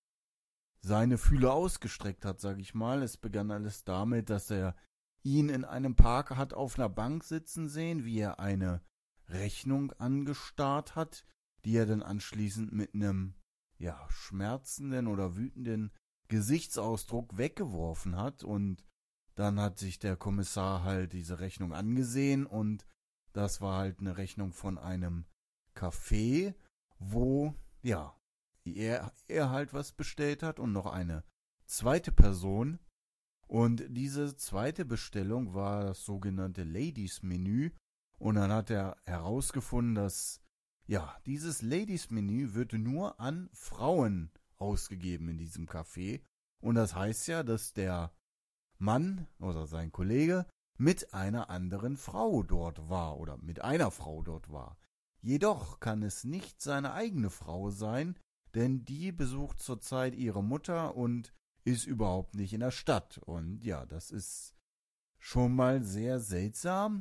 seine Fühler ausgestreckt hat, sag ich mal. Es begann alles damit, dass er ihn in einem Park hat auf einer Bank sitzen sehen, wie er eine Rechnung angestarrt hat, die er dann anschließend mit einem, ja, schmerzenden oder wütenden Gesichtsausdruck weggeworfen hat. Und dann hat sich der Kommissar halt diese Rechnung angesehen und das war halt eine Rechnung von einem Café, wo, ja, er halt was bestellt hat und noch eine zweite Person. Und diese zweite Bestellung war das sogenannte Ladies Menü. Und dann hat er herausgefunden, dass, ja, dieses Ladies Menü wird nur an Frauen ausgegeben in diesem Café. Und das heißt ja, dass der Mann oder sein Kollege mit einer anderen Frau dort war oder mit einer Frau dort war. Jedoch kann es nicht seine eigene Frau sein, denn die besucht zurzeit ihre Mutter und ist überhaupt nicht in der Stadt. Und ja, das ist schon mal sehr seltsam.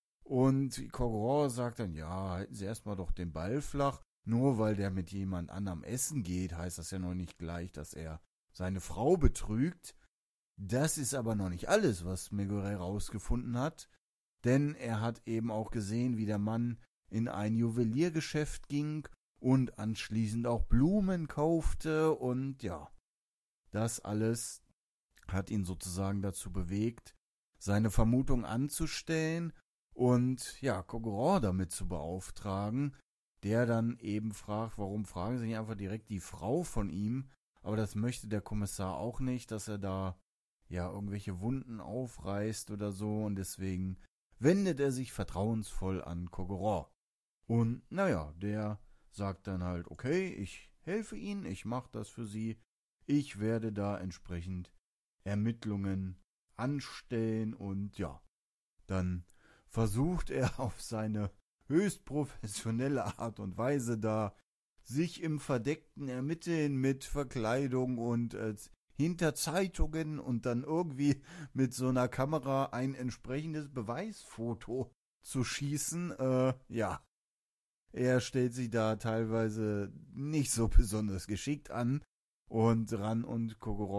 Und Kogoro sagt dann, ja, halten Sie erstmal doch den Ball flach. Nur weil der mit jemand anderem essen geht, heißt das ja noch nicht gleich, dass er seine Frau betrügt. Das ist aber noch nicht alles, was Megure herausgefunden hat. Denn er hat eben auch gesehen, wie der Mann in ein Juweliergeschäft ging und anschließend auch Blumen kaufte. Und ja, das alles hat ihn sozusagen dazu bewegt, seine Vermutung anzustellen und ja, Kogoro damit zu beauftragen, der dann eben fragt, warum fragen Sie nicht einfach direkt die Frau von ihm? Aber das möchte der Kommissar auch nicht, dass er da ja irgendwelche Wunden aufreißt oder so, und deswegen wendet er sich vertrauensvoll an Kogoro. Und naja, der sagt dann halt, okay, ich helfe Ihnen, ich mache das für Sie, ich werde da entsprechend Ermittlungen anstellen und ja, dann versucht er auf seine höchst professionelle Art und Weise da sich im Verdeckten ermitteln mit Verkleidung und hinter Zeitungen und dann irgendwie mit so einer Kamera ein entsprechendes Beweisfoto zu schießen. Ja, er stellt sich da teilweise nicht so besonders geschickt an und Ran und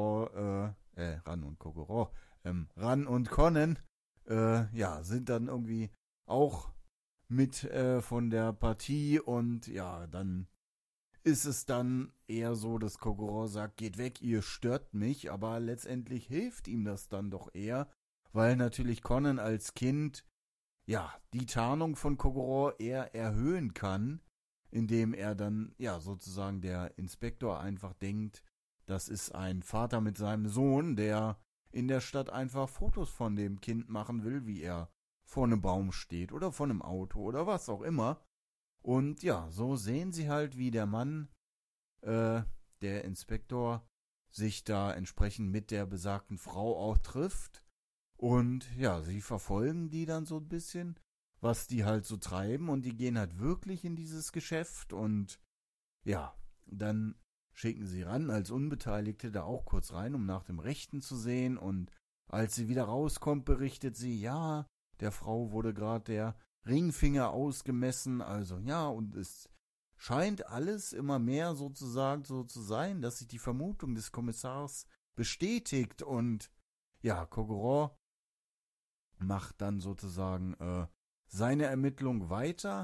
Conan, ja, sind dann irgendwie auch mit von der Partie und ja, dann ist es dann eher so, dass Kogoro sagt, geht weg, ihr stört mich, aber letztendlich hilft ihm das dann doch eher, weil natürlich Conan als Kind, ja, die Tarnung von Kogoro eher erhöhen kann, indem er dann, ja, sozusagen der Inspektor einfach denkt, das ist ein Vater mit seinem Sohn, der in der Stadt einfach Fotos von dem Kind machen will, wie er vor einem Baum steht oder vor einem Auto oder was auch immer. Und ja, so sehen sie halt, wie der Mann, der Inspektor, sich da entsprechend mit der besagten Frau auch trifft. Und ja, sie verfolgen die dann so ein bisschen, was die halt so treiben. Und die gehen halt wirklich in dieses Geschäft. Und ja, dann schicken sie ran als Unbeteiligte da auch kurz rein, um nach dem Rechten zu sehen. Und als sie wieder rauskommt, berichtet sie, ja, der Frau wurde gerade der Ringfinger ausgemessen, also ja, und es scheint alles immer mehr sozusagen so zu sein, dass sich die Vermutung des Kommissars bestätigt und ja, Kogoro macht dann sozusagen seine Ermittlung weiter,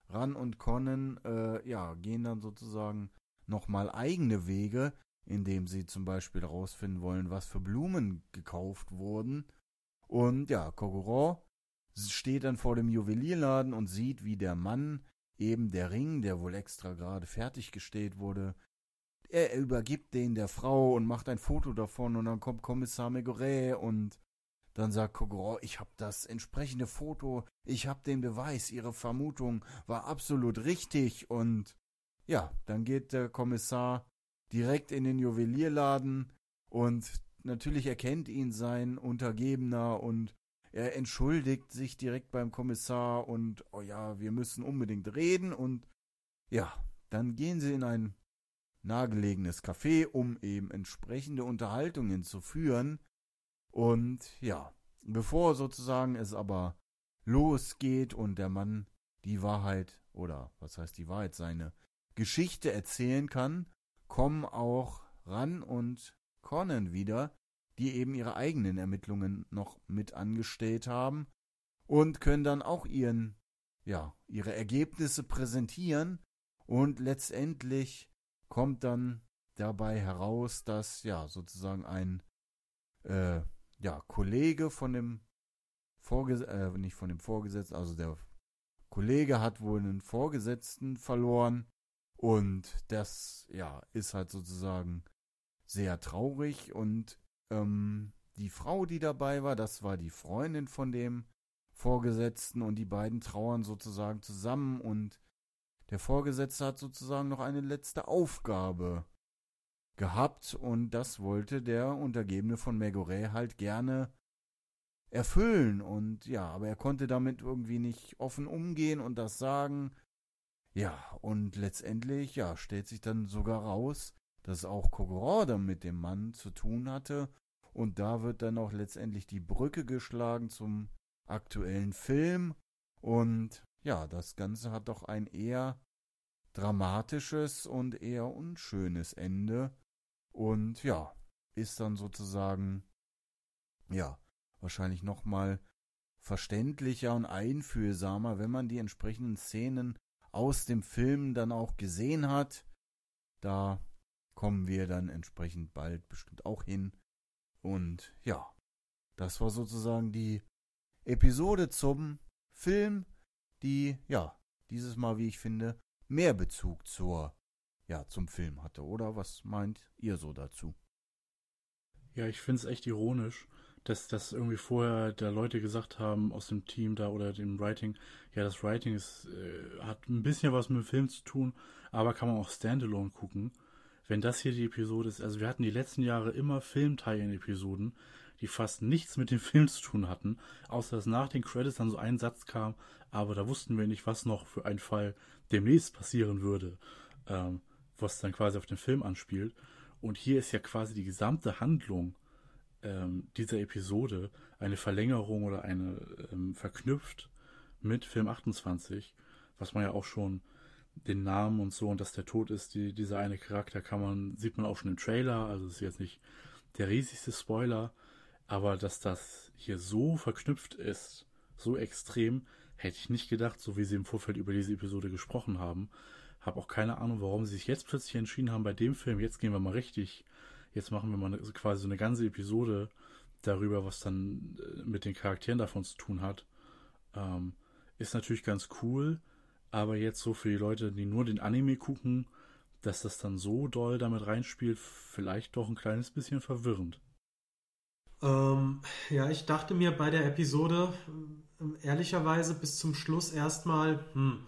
Ran und Conan gehen dann sozusagen nochmal eigene Wege, indem sie zum Beispiel herausfinden wollen, was für Blumen gekauft wurden. Und ja, Kogoro steht dann vor dem Juwelierladen und sieht, wie der Mann eben der Ring, der wohl extra gerade fertiggestellt wurde, er übergibt den der Frau und macht ein Foto davon und dann kommt Kommissar Megure und dann sagt Kogoro, ich habe das entsprechende Foto, ich habe den Beweis, ihre Vermutung war absolut richtig und ja, dann geht der Kommissar direkt in den Juwelierladen und natürlich erkennt ihn sein Untergebener und er entschuldigt sich direkt beim Kommissar und oh ja, wir müssen unbedingt reden und ja, dann gehen sie in ein nahegelegenes Café, um eben entsprechende Unterhaltungen zu führen. Und ja, bevor sozusagen es aber losgeht und der Mann die Wahrheit, oder was heißt die Wahrheit, seine Geschichte erzählen kann, kommen auch Ran und Conan wieder, die eben ihre eigenen Ermittlungen noch mit angestellt haben und können dann auch ihre Ergebnisse präsentieren und letztendlich kommt dann dabei heraus, dass sozusagen ein Kollege von dem nicht von dem Vorgesetzten, also der Kollege hat wohl einen Vorgesetzten verloren und das ist halt sozusagen sehr traurig und die Frau, die dabei war, das war die Freundin von dem Vorgesetzten und die beiden trauern sozusagen zusammen und der Vorgesetzte hat sozusagen noch eine letzte Aufgabe gehabt und das wollte der Untergebene von Megure halt gerne erfüllen und aber er konnte damit irgendwie nicht offen umgehen und das sagen. Ja, und letztendlich, stellt sich dann sogar raus, dass auch Kogoro dann mit dem Mann zu tun hatte und da wird dann auch letztendlich die Brücke geschlagen zum aktuellen Film und das Ganze hat doch ein eher dramatisches und eher unschönes Ende und ist dann sozusagen wahrscheinlich nochmal verständlicher und einfühlsamer, wenn man die entsprechenden Szenen aus dem Film dann auch gesehen hat. Da kommen wir dann entsprechend bald bestimmt auch hin. Und das war sozusagen die Episode zum Film, die dieses Mal, wie ich finde, mehr Bezug zum Film hatte. Oder was meint ihr so dazu? Ja, ich finde es echt ironisch, dass irgendwie vorher da Leute gesagt haben aus dem Team da oder dem Writing, das Writing hat ein bisschen was mit dem Film zu tun, aber kann man auch Standalone gucken. Wenn das hier die Episode ist, also wir hatten die letzten Jahre immer Film-Tie-In-Episoden, die fast nichts mit dem Film zu tun hatten, außer dass nach den Credits dann so ein Satz kam, aber da wussten wir nicht, was noch für einen Fall demnächst passieren würde, was dann quasi auf den Film anspielt. Und hier ist ja quasi die gesamte Handlung dieser Episode eine Verlängerung oder eine verknüpft mit Film 28, was man ja auch schon den Namen und so und dass der tot ist, dieser eine Charakter sieht man auch schon im Trailer, also ist jetzt nicht der riesigste Spoiler, aber dass das hier so verknüpft ist, so extrem, hätte ich nicht gedacht, so wie sie im Vorfeld über diese Episode gesprochen haben. Habe auch keine Ahnung, warum sie sich jetzt plötzlich entschieden haben bei dem Film, jetzt gehen wir mal richtig, jetzt machen wir mal quasi so eine ganze Episode darüber, was dann mit den Charakteren davon zu tun hat. Ist natürlich ganz cool, aber jetzt so für die Leute, die nur den Anime gucken, dass das dann so doll damit reinspielt, vielleicht doch ein kleines bisschen verwirrend. Ich dachte mir bei der Episode ehrlicherweise bis zum Schluss erstmal,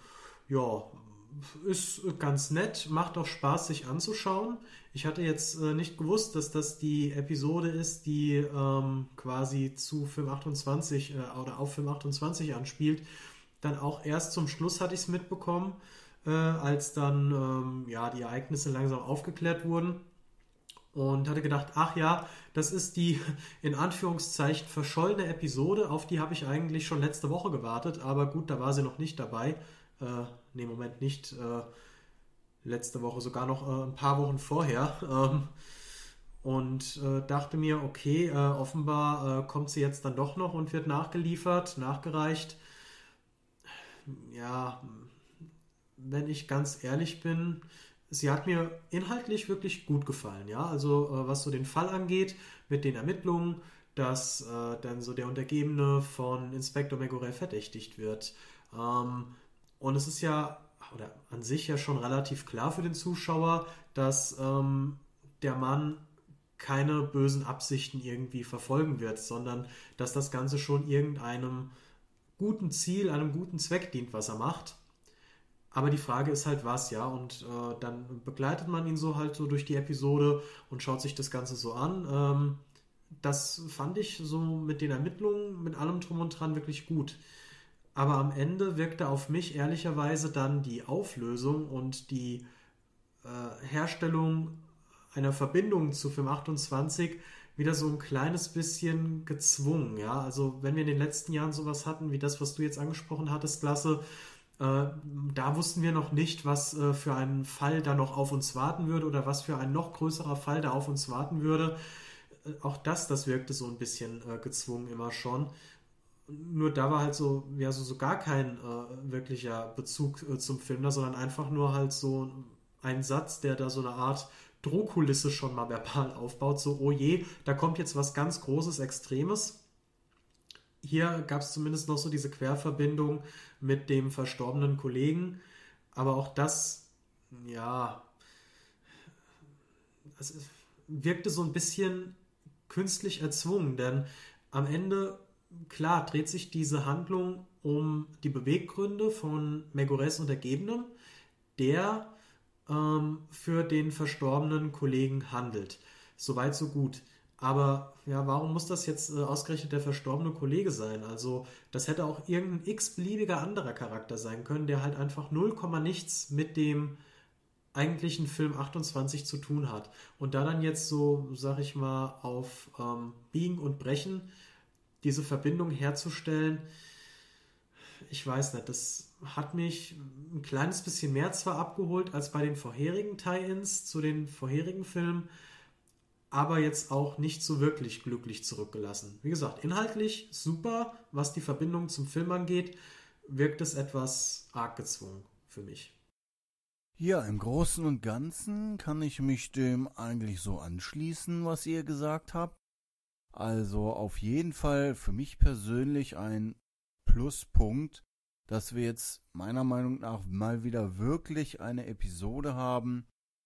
ist ganz nett, macht auch Spaß, sich anzuschauen. Ich hatte jetzt nicht gewusst, dass das die Episode ist, die quasi zu Film 28 oder auf Film 28 anspielt. Dann auch erst zum Schluss hatte ich es mitbekommen, als dann die Ereignisse langsam aufgeklärt wurden. Und hatte gedacht, ach ja, das ist die in Anführungszeichen verschollene Episode, auf die habe ich eigentlich schon letzte Woche gewartet, aber gut, da war sie noch nicht dabei. Moment nicht. Letzte Woche sogar noch ein paar Wochen vorher. Und dachte mir, okay, offenbar kommt sie jetzt dann doch noch und wird nachgereicht. Ja, wenn ich ganz ehrlich bin, sie hat mir inhaltlich wirklich gut gefallen. Ja, also was so den Fall angeht, mit den Ermittlungen, dass dann so der Untergebene von Inspektor Megoré verdächtigt wird. Und es ist ja, oder an sich ja schon relativ klar für den Zuschauer, dass der Mann keine bösen Absichten irgendwie verfolgen wird, sondern dass das Ganze schon irgendeinem guten Ziel, einem guten Zweck dient, was er macht. Aber die Frage ist halt was, ja, und dann begleitet man ihn so halt so durch die Episode und schaut sich das Ganze so an. Das fand ich so mit den Ermittlungen, mit allem drum und dran wirklich gut. Aber am Ende wirkte auf mich ehrlicherweise dann die Auflösung und die Herstellung einer Verbindung zu Film 28 wieder so ein kleines bisschen gezwungen. Ja? Also wenn wir in den letzten Jahren sowas hatten, wie das, was du jetzt angesprochen hattest, Klasse, da wussten wir noch nicht, was für ein Fall da noch auf uns warten würde oder was für ein noch größerer Fall da auf uns warten würde. Auch das wirkte so ein bisschen gezwungen immer schon. Nur da war halt so, ja, so gar kein wirklicher Bezug zum Film da, sondern einfach nur halt so ein Satz, der da so eine Art Drohkulisse schon mal verbal aufbaut. So, oh je, da kommt jetzt was ganz Großes, Extremes. Hier gab es zumindest noch so diese Querverbindung mit dem verstorbenen Kollegen. Aber auch das, ja, es wirkte so ein bisschen künstlich erzwungen, denn am Ende, klar, dreht sich diese Handlung um die Beweggründe von Megorés Untergebenem, der für den verstorbenen Kollegen handelt. Soweit, so gut. Aber ja, warum muss das jetzt ausgerechnet der verstorbene Kollege sein? Also das hätte auch irgendein x-beliebiger anderer Charakter sein können, der halt einfach 0, nichts mit dem eigentlichen Film 28 zu tun hat. Und da dann jetzt so, sag ich mal, auf Biegen und Brechen diese Verbindung herzustellen, ich weiß nicht, das hat mich ein kleines bisschen mehr zwar abgeholt als bei den vorherigen Tie-Ins zu den vorherigen Filmen, aber jetzt auch nicht so wirklich glücklich zurückgelassen. Wie gesagt, inhaltlich super, was die Verbindung zum Film angeht, wirkt es etwas arg gezwungen für mich. Ja, im Großen und Ganzen kann ich mich dem eigentlich so anschließen, was ihr gesagt habt. Also auf jeden Fall für mich persönlich ein Pluspunkt, dass wir jetzt meiner Meinung nach mal wieder wirklich eine Episode haben,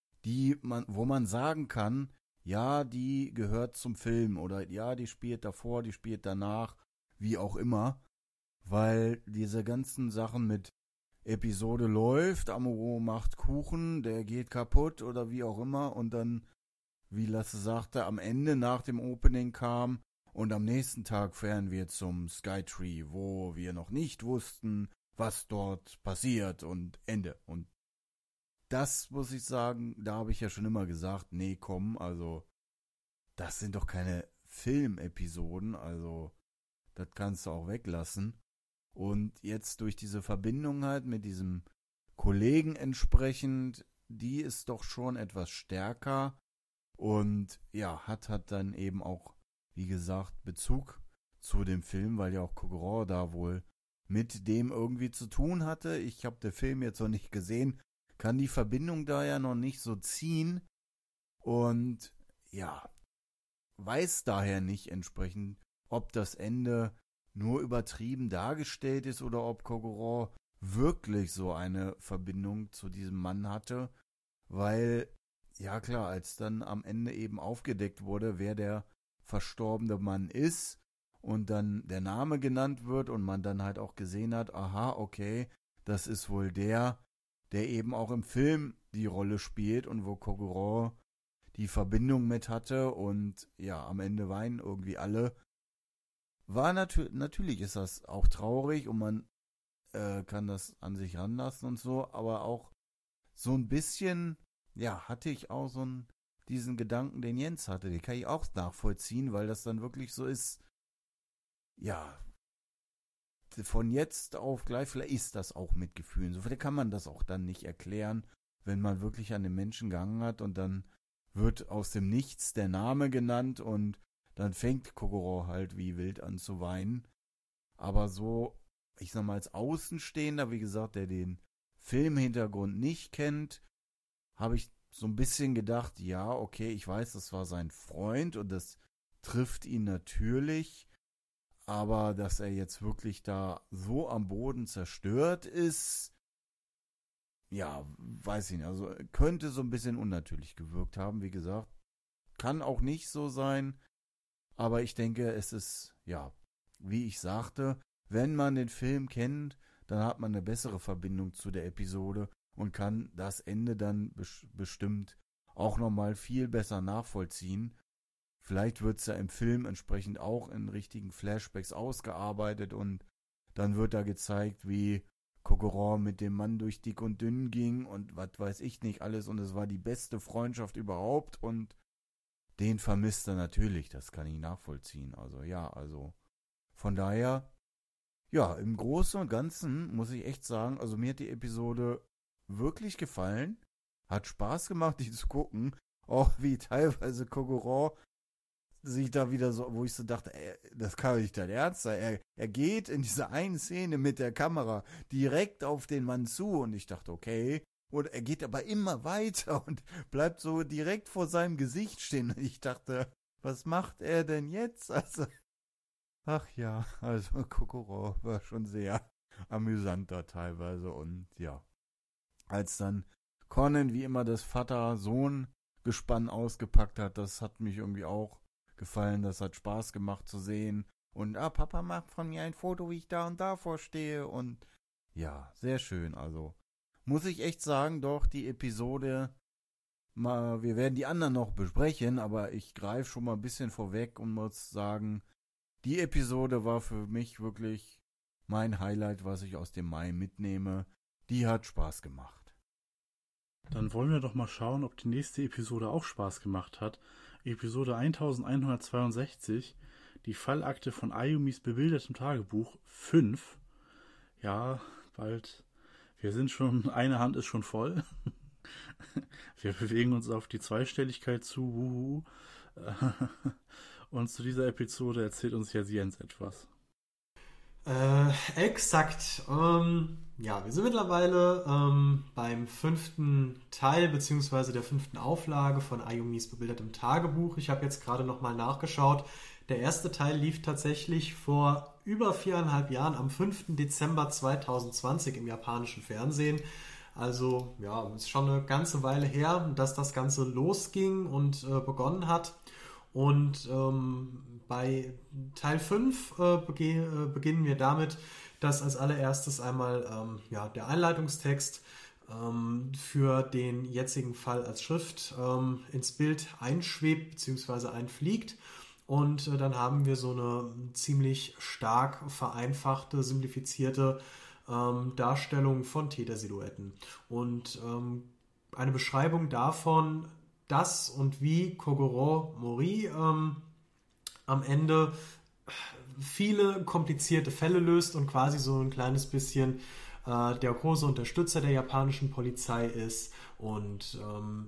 wo man sagen kann, ja, die gehört zum Film oder ja, die spielt davor, die spielt danach, wie auch immer, weil diese ganzen Sachen mit Episode läuft, Amuro macht Kuchen, der geht kaputt oder wie auch immer und dann, wie Lasse sagte, am Ende nach dem Opening kam und am nächsten Tag fahren wir zum Skytree, wo wir noch nicht wussten, was dort passiert und Ende. Und das muss ich sagen, da habe ich ja schon immer gesagt, nee, komm, also das sind doch keine Filmepisoden, also das kannst du auch weglassen. Und jetzt durch diese Verbindung halt mit diesem Kollegen entsprechend, die ist doch schon etwas stärker und ja, hat dann eben auch, wie gesagt, Bezug zu dem Film, weil ja auch Kogurow da wohl mit dem irgendwie zu tun hatte. Ich habe den Film jetzt noch nicht gesehen, kann die Verbindung da ja noch nicht so ziehen und ja, weiß daher nicht entsprechend, ob das Ende nur übertrieben dargestellt ist oder ob Kogurow wirklich so eine Verbindung zu diesem Mann hatte, weil, ja klar, als dann am Ende eben aufgedeckt wurde, wer der verstorbene Mann ist und dann der Name genannt wird und man dann halt auch gesehen hat, aha, okay, das ist wohl der eben auch im Film die Rolle spielt und wo Kogurow die Verbindung mit hatte und ja, am Ende weinen irgendwie alle. War natürlich ist das auch traurig und man kann das an sich ranlassen und so, aber auch so ein bisschen, ja, hatte ich auch diesen Gedanken, den Jens hatte, den kann ich auch nachvollziehen, weil das dann wirklich so ist, ja, von jetzt auf gleich, vielleicht ist das auch mit Gefühlen, so vielleicht kann man das auch dann nicht erklären, wenn man wirklich an den Menschen gegangen hat und dann wird aus dem Nichts der Name genannt und dann fängt Kogurow halt wie wild an zu weinen. Aber so, ich sag mal, als Außenstehender, wie gesagt, der den Filmhintergrund nicht kennt, habe ich so ein bisschen gedacht, ja, okay, ich weiß, das war sein Freund und das trifft ihn natürlich, aber dass er jetzt wirklich da so am Boden zerstört ist, ja, weiß ich nicht, also könnte so ein bisschen unnatürlich gewirkt haben, wie gesagt, kann auch nicht so sein, aber ich denke, es ist, ja, wie ich sagte, wenn man den Film kennt, dann hat man eine bessere Verbindung zu der Episode und kann das Ende dann bestimmt auch nochmal viel besser nachvollziehen. Vielleicht wird es ja im Film entsprechend auch in richtigen Flashbacks ausgearbeitet und dann wird da gezeigt, wie Kokoron mit dem Mann durch dick und dünn ging und was weiß ich nicht alles und es war die beste Freundschaft überhaupt und den vermisst er natürlich, das kann ich nachvollziehen. Also ja, also von daher, ja, im Großen und Ganzen muss ich echt sagen, also mir hat die Episode wirklich gefallen, hat Spaß gemacht, die zu gucken, auch wie teilweise Kokoron sich da wieder so, wo ich so dachte, ey, das kann doch nicht dein Ernst sein. Er geht in dieser einen Szene mit der Kamera direkt auf den Mann zu und ich dachte, okay. Und er geht aber immer weiter und bleibt so direkt vor seinem Gesicht stehen. Und ich dachte, was macht er denn jetzt? Also, ach ja, also Kokoron war schon sehr amüsant da teilweise. Und ja, als dann Conan wie immer das Vater-Sohn-Gespann ausgepackt hat, das hat mich irgendwie auch gefallen, das hat Spaß gemacht zu sehen und Papa macht von mir ein Foto, wie ich da und davor stehe und ja, sehr schön, also muss ich echt sagen, doch die Episode, mal, wir werden die anderen noch besprechen, aber ich greife schon mal ein bisschen vorweg und muss sagen, die Episode war für mich wirklich mein Highlight, was ich aus dem Mai mitnehme, die hat Spaß gemacht. Dann wollen wir doch mal schauen, ob die nächste Episode auch Spaß gemacht hat. Episode 1162, die Fallakte von Ayumis bebildertem Tagebuch 5. Ja, bald. Wir sind schon, eine Hand ist schon voll. Wir bewegen uns auf die Zweistelligkeit zu. Und zu dieser Episode erzählt uns jetzt Jens etwas. Exakt. Ja, wir sind mittlerweile beim 5. Teil beziehungsweise der 5. Auflage von Ayumis bebildertem Tagebuch. Ich habe jetzt gerade nochmal nachgeschaut. Der erste Teil lief tatsächlich vor über 4,5 Jahren am 5. Dezember 2020 im japanischen Fernsehen. Also ja, ist schon eine ganze Weile her, dass das Ganze losging und begonnen hat. Und bei Teil 5 beginnen wir damit, dass als allererstes einmal der Einleitungstext für den jetzigen Fall als Schrift ins Bild einschwebt bzw. einfliegt. Und dann haben wir so eine ziemlich stark vereinfachte, simplifizierte Darstellung von Tätersilhouetten. Und eine Beschreibung davon, dass und wie Kogoro Mori am Ende viele komplizierte Fälle löst und quasi so ein kleines bisschen der große Unterstützer der japanischen Polizei ist. Und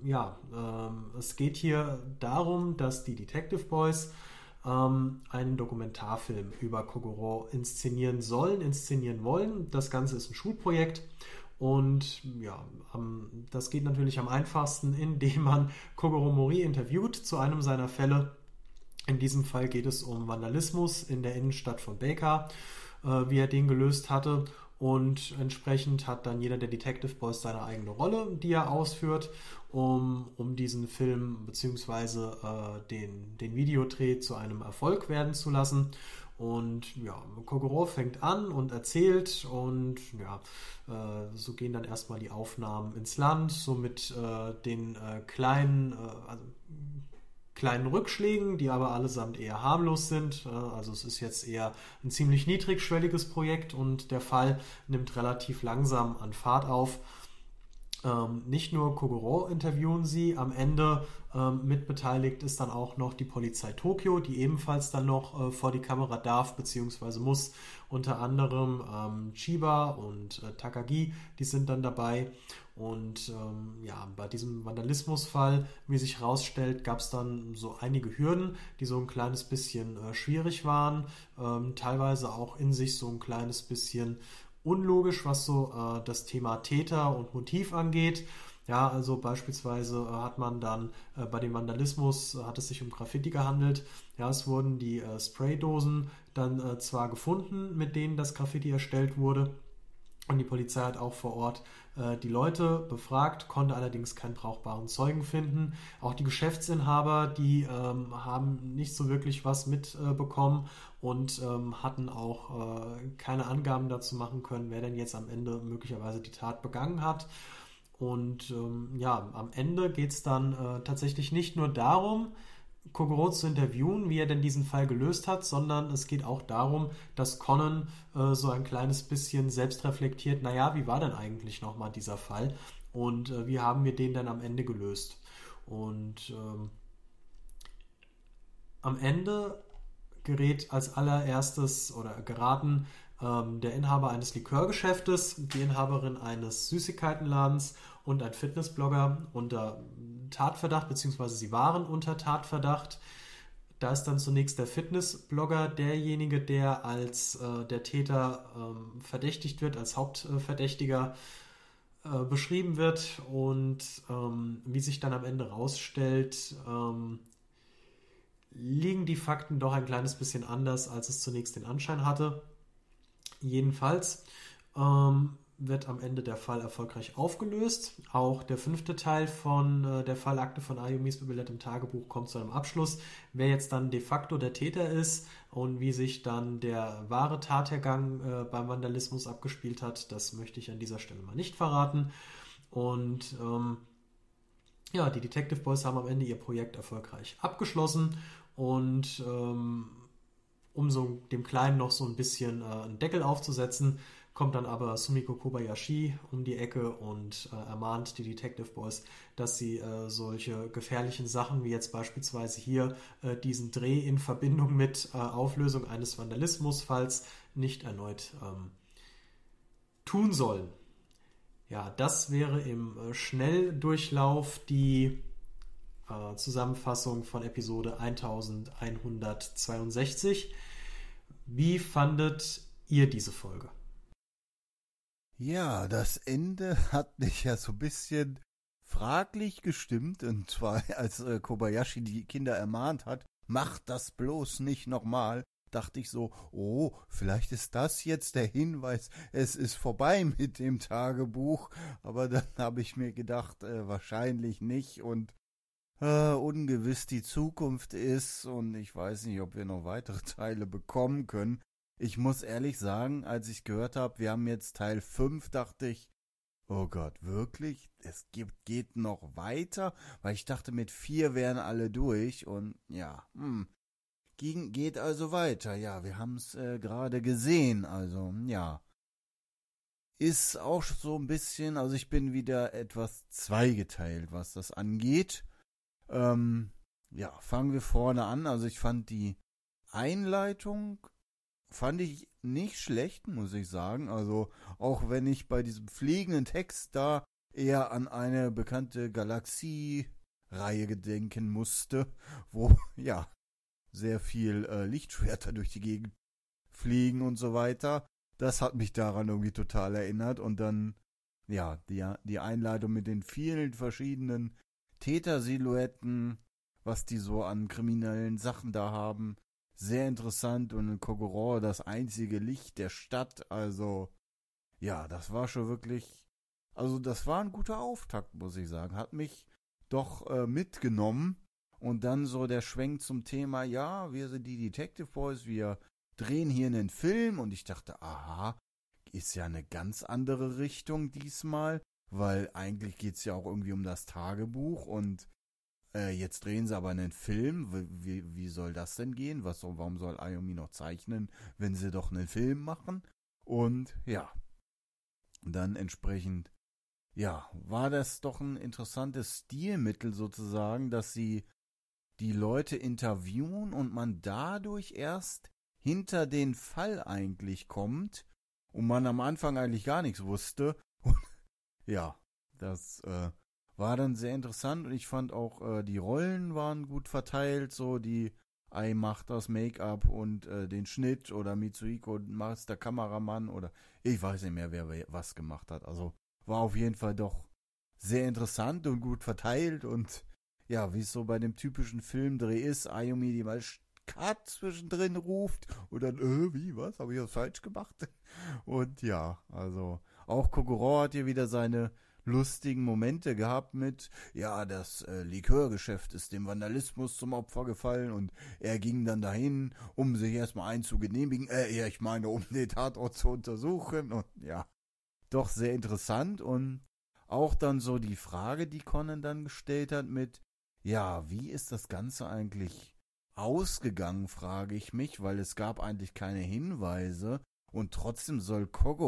es geht hier darum, dass die Detective Boys einen Dokumentarfilm über Kogoro inszenieren wollen. Das Ganze ist ein Schulprojekt. Und ja, das geht natürlich am einfachsten, indem man Kogoro Mori interviewt zu einem seiner Fälle. In diesem Fall geht es um Vandalismus in der Innenstadt von Baker, wie er den gelöst hatte. Und entsprechend hat dann jeder der Detective Boys seine eigene Rolle, die er ausführt, um diesen Film bzw. den Videodreh zu einem Erfolg werden zu lassen. Und ja, Kogoro fängt an und erzählt und ja, so gehen dann erstmal die Aufnahmen ins Land, so mit den kleinen Rückschlägen, die aber allesamt eher harmlos sind. Also es ist jetzt eher ein ziemlich niedrigschwelliges Projekt und der Fall nimmt relativ langsam an Fahrt auf. Nicht nur Kogoro interviewen sie, am Ende mitbeteiligt ist dann auch noch die Polizei Tokio, die ebenfalls dann noch vor die Kamera darf bzw. muss. Unter anderem Chiba und Takagi, die sind dann dabei. Und bei diesem Vandalismusfall, wie sich herausstellt, gab es dann so einige Hürden, die so ein kleines bisschen schwierig waren, teilweise auch in sich so ein kleines bisschen unlogisch, was so das Thema Täter und Motiv angeht. Ja, also beispielsweise hat man dann bei dem Vandalismus, hat es sich um Graffiti gehandelt. Ja, es wurden die Spraydosen dann zwar gefunden, mit denen das Graffiti erstellt wurde. Und die Polizei hat auch vor Ort die Leute befragt, konnte allerdings keinen brauchbaren Zeugen finden. Auch die Geschäftsinhaber, die haben nicht so wirklich was mitbekommen und hatten auch keine Angaben dazu machen können, wer denn jetzt am Ende möglicherweise die Tat begangen hat. Und ja, am Ende geht es dann tatsächlich nicht nur darum, Kogoro zu interviewen, wie er denn diesen Fall gelöst hat, sondern es geht auch darum, dass Conan so ein kleines bisschen selbst reflektiert, naja, wie war denn eigentlich nochmal dieser Fall und wie haben wir den denn am Ende gelöst? Und am Ende gerät als allererstes oder geraten der Inhaber eines Likörgeschäftes, die Inhaberin eines Süßigkeitenladens und ein Fitnessblogger unter Tatverdacht, beziehungsweise sie waren unter Tatverdacht. Da ist dann zunächst der Fitnessblogger derjenige, der als der Täter verdächtigt wird, als Hauptverdächtiger beschrieben wird und wie sich dann am Ende rausstellt, liegen die Fakten doch ein kleines bisschen anders, als es zunächst den Anschein hatte. Jedenfalls wird am Ende der Fall erfolgreich aufgelöst. Auch der 5. Teil von der Fallakte von Ayumis Billett im Tagebuch kommt zu einem Abschluss. Wer jetzt dann de facto der Täter ist und wie sich dann der wahre Tathergang beim Vandalismus abgespielt hat, das möchte ich an dieser Stelle mal nicht verraten. Und ja, die Detective Boys haben am Ende ihr Projekt erfolgreich abgeschlossen und um so dem Kleinen noch so ein bisschen einen Deckel aufzusetzen, kommt dann aber Sumiko Kobayashi um die Ecke und ermahnt die Detective Boys, dass sie solche gefährlichen Sachen wie jetzt beispielsweise hier diesen Dreh in Verbindung mit Auflösung eines Vandalismusfalls nicht erneut tun sollen. Ja, das wäre im Schnelldurchlauf die Zusammenfassung von Episode 1162. Wie fandet ihr diese Folge? Ja, das Ende hat mich ja so ein bisschen fraglich gestimmt, und zwar als Kobayashi die Kinder ermahnt hat, macht das bloß nicht nochmal, dachte ich so, oh, vielleicht ist das jetzt der Hinweis, es ist vorbei mit dem Tagebuch, aber dann habe ich mir gedacht, wahrscheinlich nicht und ungewiss die Zukunft ist und ich weiß nicht, ob wir noch weitere Teile bekommen können. Ich muss ehrlich sagen, als ich gehört habe, wir haben jetzt Teil 5, dachte ich, oh Gott, wirklich? Geht noch weiter? Weil ich dachte, mit 4 wären alle durch und ja, geht also weiter. Ja, wir haben es gerade gesehen, also ja. Ist auch so ein bisschen, also ich bin wieder etwas zweigeteilt, was das angeht. Ja, fangen wir vorne an. Also ich fand die Einleitung nicht schlecht, muss ich sagen. Also auch wenn ich bei diesem fliegenden Text da eher an eine bekannte Galaxie-Reihe gedenken musste, wo ja sehr viel Lichtschwerter durch die Gegend fliegen und so weiter. Das hat mich daran irgendwie total erinnert. Und dann ja die Einleitung mit den vielen verschiedenen Tätersilhouetten, was die so an kriminellen Sachen da haben. Sehr interessant und in Kogoro das einzige Licht der Stadt. Also, ja, das war schon wirklich, also das war ein guter Auftakt, muss ich sagen. Hat mich doch mitgenommen. Und dann so der Schwenk zum Thema, ja, wir sind die Detective Boys, wir drehen hier einen Film. Und ich dachte, aha, ist ja eine ganz andere Richtung diesmal. Weil eigentlich geht es ja auch irgendwie um das Tagebuch und jetzt drehen sie aber einen Film. Wie soll das denn gehen? Warum soll Ayumi noch zeichnen, wenn sie doch einen Film machen? Und ja, dann entsprechend, ja, war das doch ein interessantes Stilmittel sozusagen, dass sie die Leute interviewen und man dadurch erst hinter den Fall eigentlich kommt und man am Anfang eigentlich gar nichts wusste. Und ja, das war dann sehr interessant und ich fand auch, die Rollen waren gut verteilt, so die Ai macht das Make-up und den Schnitt oder Mitsuhiko macht der Kameramann oder ich weiß nicht mehr, wer was gemacht hat. Also war auf jeden Fall doch sehr interessant und gut verteilt und ja, wie es so bei dem typischen Filmdreh ist, Ayumi, die mal Cut zwischendrin ruft und dann, wie, was, habe ich das falsch gemacht? Und ja, also auch Kogoro hat hier wieder seine lustigen Momente gehabt mit, ja, das Likörgeschäft ist dem Vandalismus zum Opfer gefallen und er ging dann dahin, um sich erstmal einzugenehmigen, ich meine, um den Tatort zu untersuchen und ja, doch sehr interessant und auch dann so die Frage, die Conan dann gestellt hat mit, ja, wie ist das Ganze eigentlich ausgegangen, frage ich mich, weil es gab eigentlich keine Hinweise und trotzdem soll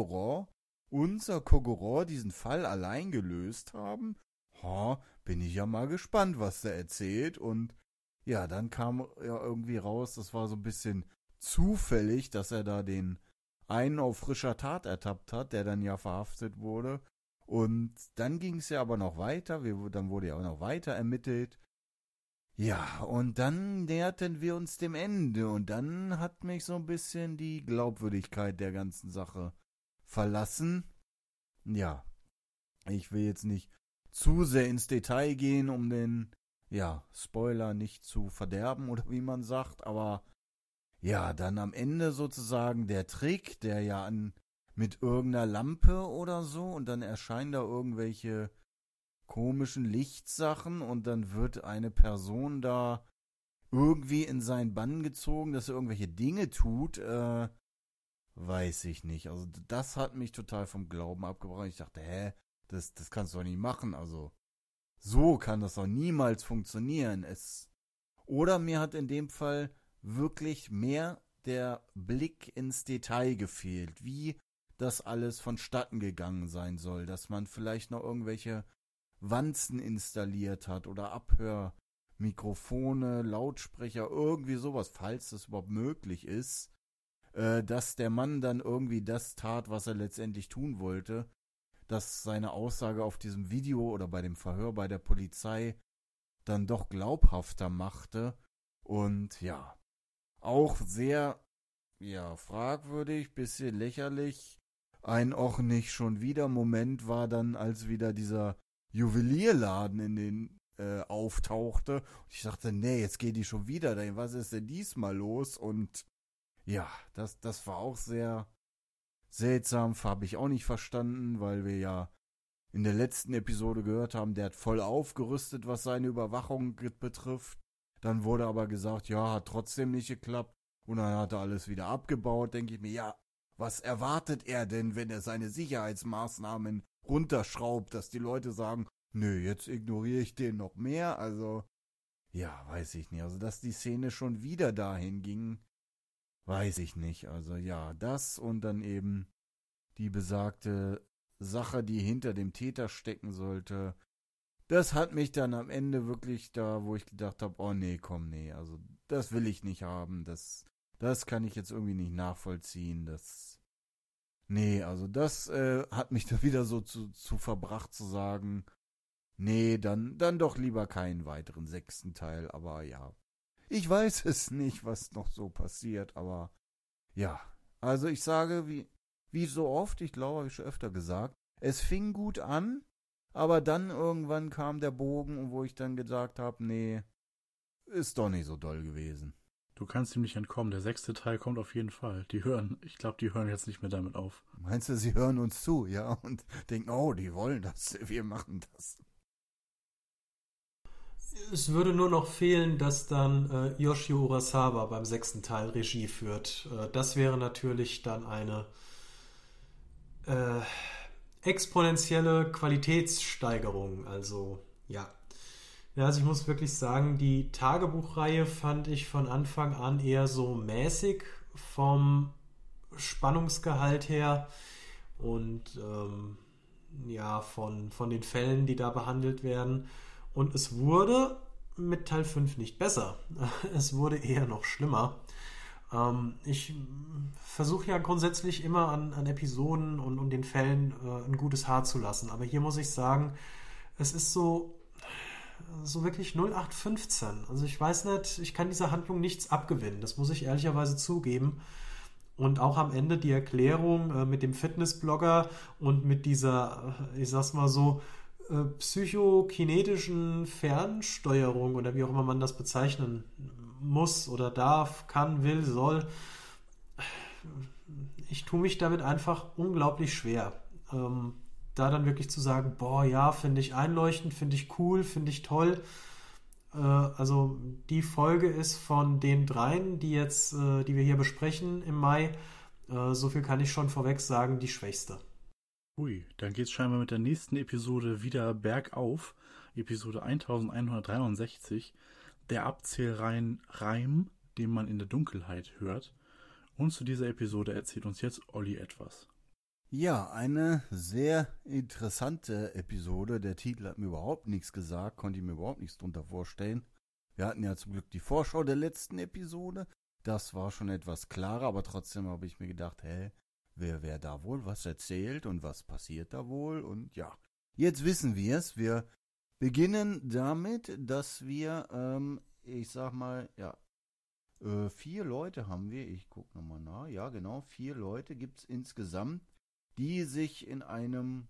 unser Kogoro, diesen Fall allein gelöst haben. Bin ich ja mal gespannt, was der erzählt und ja, dann kam ja irgendwie raus, das war so ein bisschen zufällig, dass er da den einen auf frischer Tat ertappt hat, der dann ja verhaftet wurde. Und dann ging es ja aber noch weiter, dann wurde ja auch noch weiter ermittelt. Ja, und dann näherten wir uns dem Ende und dann hat mich so ein bisschen die Glaubwürdigkeit der ganzen Sache verlassen. Ja, ich will jetzt nicht zu sehr ins Detail gehen, um den, Spoiler nicht zu verderben oder wie man sagt, aber ja, dann am Ende sozusagen der Trick, der ja mit irgendeiner Lampe oder so und dann erscheinen da irgendwelche komischen Lichtsachen und dann wird eine Person da irgendwie in seinen Bann gezogen, dass er irgendwelche Dinge tut, weiß ich nicht. Also das hat mich total vom Glauben abgebracht. Ich dachte, das kannst du doch nicht machen. Also so kann das doch niemals funktionieren. Oder mir hat in dem Fall wirklich mehr der Blick ins Detail gefehlt, wie das alles vonstatten gegangen sein soll, dass man vielleicht noch irgendwelche Wanzen installiert hat oder Abhörmikrofone, Lautsprecher, irgendwie sowas, falls das überhaupt möglich ist, dass der Mann dann irgendwie das tat, was er letztendlich tun wollte, dass seine Aussage auf diesem Video oder bei dem Verhör bei der Polizei dann doch glaubhafter machte und ja, auch sehr, fragwürdig, bisschen lächerlich. Ein auch nicht schon wieder Moment war dann, als wieder dieser Juwelierladen in den auftauchte. Und ich dachte, nee, jetzt geht die schon wieder dahin. Was ist denn diesmal los? Und ja, das war auch sehr seltsam. Habe ich auch nicht verstanden, weil wir ja in der letzten Episode gehört haben, der hat voll aufgerüstet, was seine Überwachung betrifft. Dann wurde aber gesagt, ja, hat trotzdem nicht geklappt. Und dann hat er alles wieder abgebaut. Denke ich mir, ja, was erwartet er denn, wenn er seine Sicherheitsmaßnahmen runterschraubt, dass die Leute sagen, nö, jetzt ignoriere ich den noch mehr? Also, ja, weiß ich nicht. Also, dass die Szene schon wieder dahin ging, weiß ich nicht. Also, ja, das und dann eben die besagte Sache, die hinter dem Täter stecken sollte. Das hat mich dann am Ende wirklich da, wo ich gedacht habe, oh nee, komm, nee, also das will ich nicht haben, das kann ich jetzt irgendwie nicht nachvollziehen, also das hat mich da wieder so zu verbracht zu sagen, nee, dann doch lieber keinen weiteren 6. Teil, aber ja, ich weiß es nicht, was noch so passiert, aber ja, also ich sage, wie so oft, ich glaube, habe ich schon öfter gesagt, es fing gut an, aber dann irgendwann kam der Bogen, wo ich dann gesagt habe, nee, ist doch nicht so doll gewesen. Du kannst ihm nicht entkommen. Der 6. Teil kommt auf jeden Fall. Ich glaube, die hören jetzt nicht mehr damit auf. Meinst du, sie hören uns zu, ja? Und denken, oh, die wollen das, wir machen das. Es würde nur noch fehlen, dass dann Yoshio Urasawa beim 6. Teil Regie führt. Das wäre natürlich dann eine exponentielle Qualitätssteigerung. Also, ja. Ja, also ich muss wirklich sagen, die Tagebuchreihe fand ich von Anfang an eher so mäßig vom Spannungsgehalt her und von den Fällen, die da behandelt werden. Und es wurde mit Teil 5 nicht besser. Es wurde eher noch schlimmer. Ich versuche ja grundsätzlich immer an Episoden und den Fällen ein gutes Haar zu lassen. Aber hier muss ich sagen, es ist so so wirklich 0815. Also ich weiß nicht, ich kann dieser Handlung nichts abgewinnen. Das muss ich ehrlicherweise zugeben. Und auch am Ende die Erklärung mit dem Fitnessblogger und mit dieser, ich sag's mal so, psychokinetischen Fernsteuerung oder wie auch immer man das bezeichnen muss oder darf, kann, will, soll. Ich tue mich damit einfach unglaublich schwer. Da dann wirklich zu sagen, boah, ja, finde ich einleuchtend, finde ich cool, finde ich toll. Also die Folge ist von den dreien, die wir hier besprechen im Mai, so viel kann ich schon vorweg sagen, die schwächste. Ui, dann geht's scheinbar mit der nächsten Episode wieder bergauf. Episode 1163, der Abzählreim, den man in der Dunkelheit hört. Und zu dieser Episode erzählt uns jetzt Olli etwas. Ja, eine sehr interessante Episode. Der Titel hat mir überhaupt nichts gesagt, konnte ich mir überhaupt nichts drunter vorstellen. Wir hatten ja zum Glück die Vorschau der letzten Episode. Das war schon etwas klarer, aber trotzdem habe ich mir gedacht, wer da wohl was erzählt und was passiert da wohl? Und ja, jetzt wissen wir es. Wir beginnen damit, dass wir, 4 Leute haben wir. Ich gucke nochmal nach. Ja, genau, 4 Leute gibt es insgesamt, die sich in einem,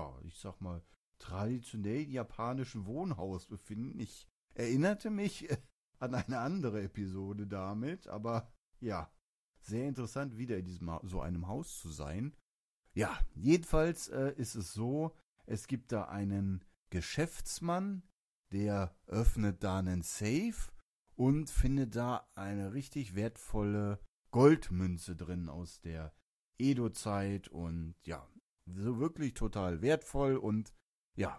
traditionell japanischen Wohnhaus befinden. Ich erinnerte mich an eine andere Episode damit, aber ja, sehr interessant, wieder in so einem Haus zu sein. Ja, jedenfalls ist es so, es gibt da einen Geschäftsmann, der öffnet da einen Safe und findet da eine richtig wertvolle Goldmünze drin aus der Edo-Zeit und ja, so wirklich total wertvoll und ja,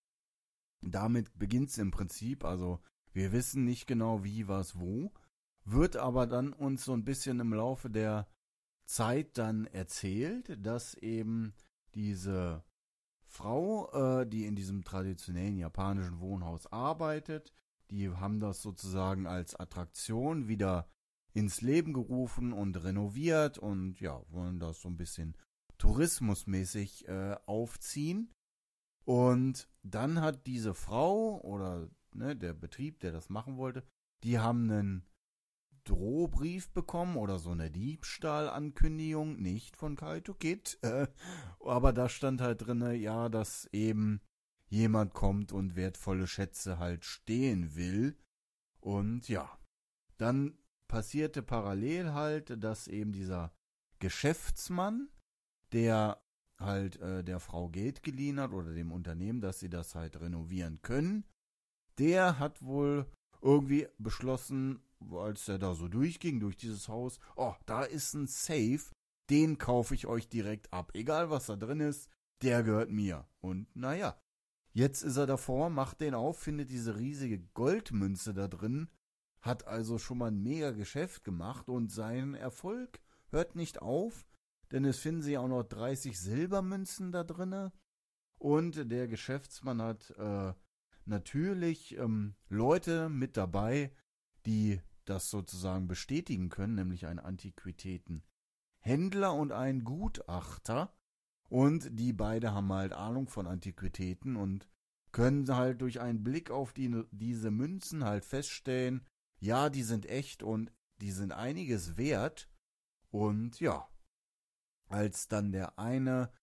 damit beginnt es im Prinzip, also wir wissen nicht genau wie, was, wo, wird aber dann uns so ein bisschen im Laufe der Zeit dann erzählt, dass eben diese Frau, die in diesem traditionellen japanischen Wohnhaus arbeitet, die haben das sozusagen als Attraktion wieder ins Leben gerufen und renoviert und ja, wollen das so ein bisschen tourismusmäßig aufziehen. Und dann hat diese Frau oder der Betrieb, der das machen wollte, die haben einen Drohbrief bekommen oder so eine Diebstahlankündigung, nicht von Kaito Kid, aber da stand halt drin, ja, dass eben jemand kommt und wertvolle Schätze halt stehlen will. Und ja, dann passierte parallel halt, dass eben dieser Geschäftsmann, der halt der Frau Geld geliehen hat oder dem Unternehmen, dass sie das halt renovieren können, der hat wohl irgendwie beschlossen, als er da so durchging, durch dieses Haus, oh, da ist ein Safe, den kaufe ich euch direkt ab. Egal, was da drin ist, der gehört mir. Und naja, jetzt ist er davor, macht den auf, findet diese riesige Goldmünze da drin, hat also schon mal ein mega Geschäft gemacht und sein Erfolg hört nicht auf, denn es finden sich auch noch 30 Silbermünzen da drinne und der Geschäftsmann hat natürlich Leute mit dabei, die das sozusagen bestätigen können, nämlich einen Antiquitätenhändler und einen Gutachter. Und die beide haben halt Ahnung von Antiquitäten und können halt durch einen Blick auf diese Münzen halt feststellen, ja, die sind echt und die sind einiges wert. Und ja, als dann der eine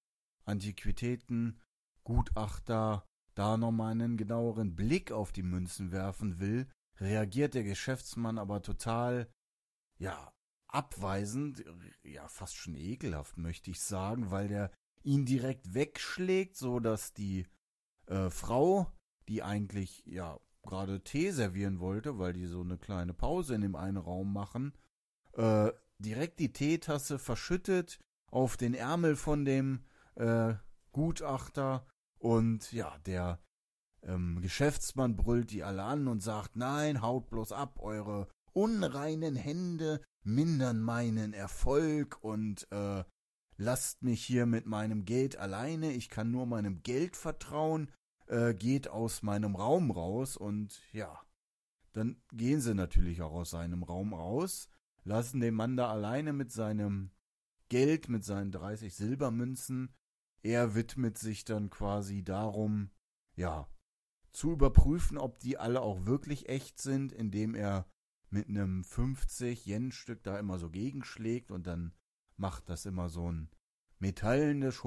Antiquitätengutachter da nochmal einen genaueren Blick auf die Münzen werfen will, reagiert der Geschäftsmann aber total, ja, abweisend, ja, fast schon ekelhaft, möchte ich sagen, weil der ihn direkt wegschlägt, so dass die Frau, die eigentlich, ja, gerade Tee servieren wollte, weil die so eine kleine Pause in dem einen Raum machen, direkt die Teetasse verschüttet auf den Ärmel von dem Gutachter und ja, der Geschäftsmann brüllt die alle an und sagt, nein, haut bloß ab, eure unreinen Hände mindern meinen Erfolg und lasst mich hier mit meinem Geld alleine, ich kann nur meinem Geld vertrauen, geht aus meinem Raum raus und ja, dann gehen sie natürlich auch aus seinem Raum raus, lassen den Mann da alleine mit seinem Geld, mit seinen 30 Silbermünzen. Er widmet sich dann quasi darum, ja, zu überprüfen, ob die alle auch wirklich echt sind, indem er mit einem 50-Yen-Stück da immer so gegenschlägt und dann macht das immer so ein metallendes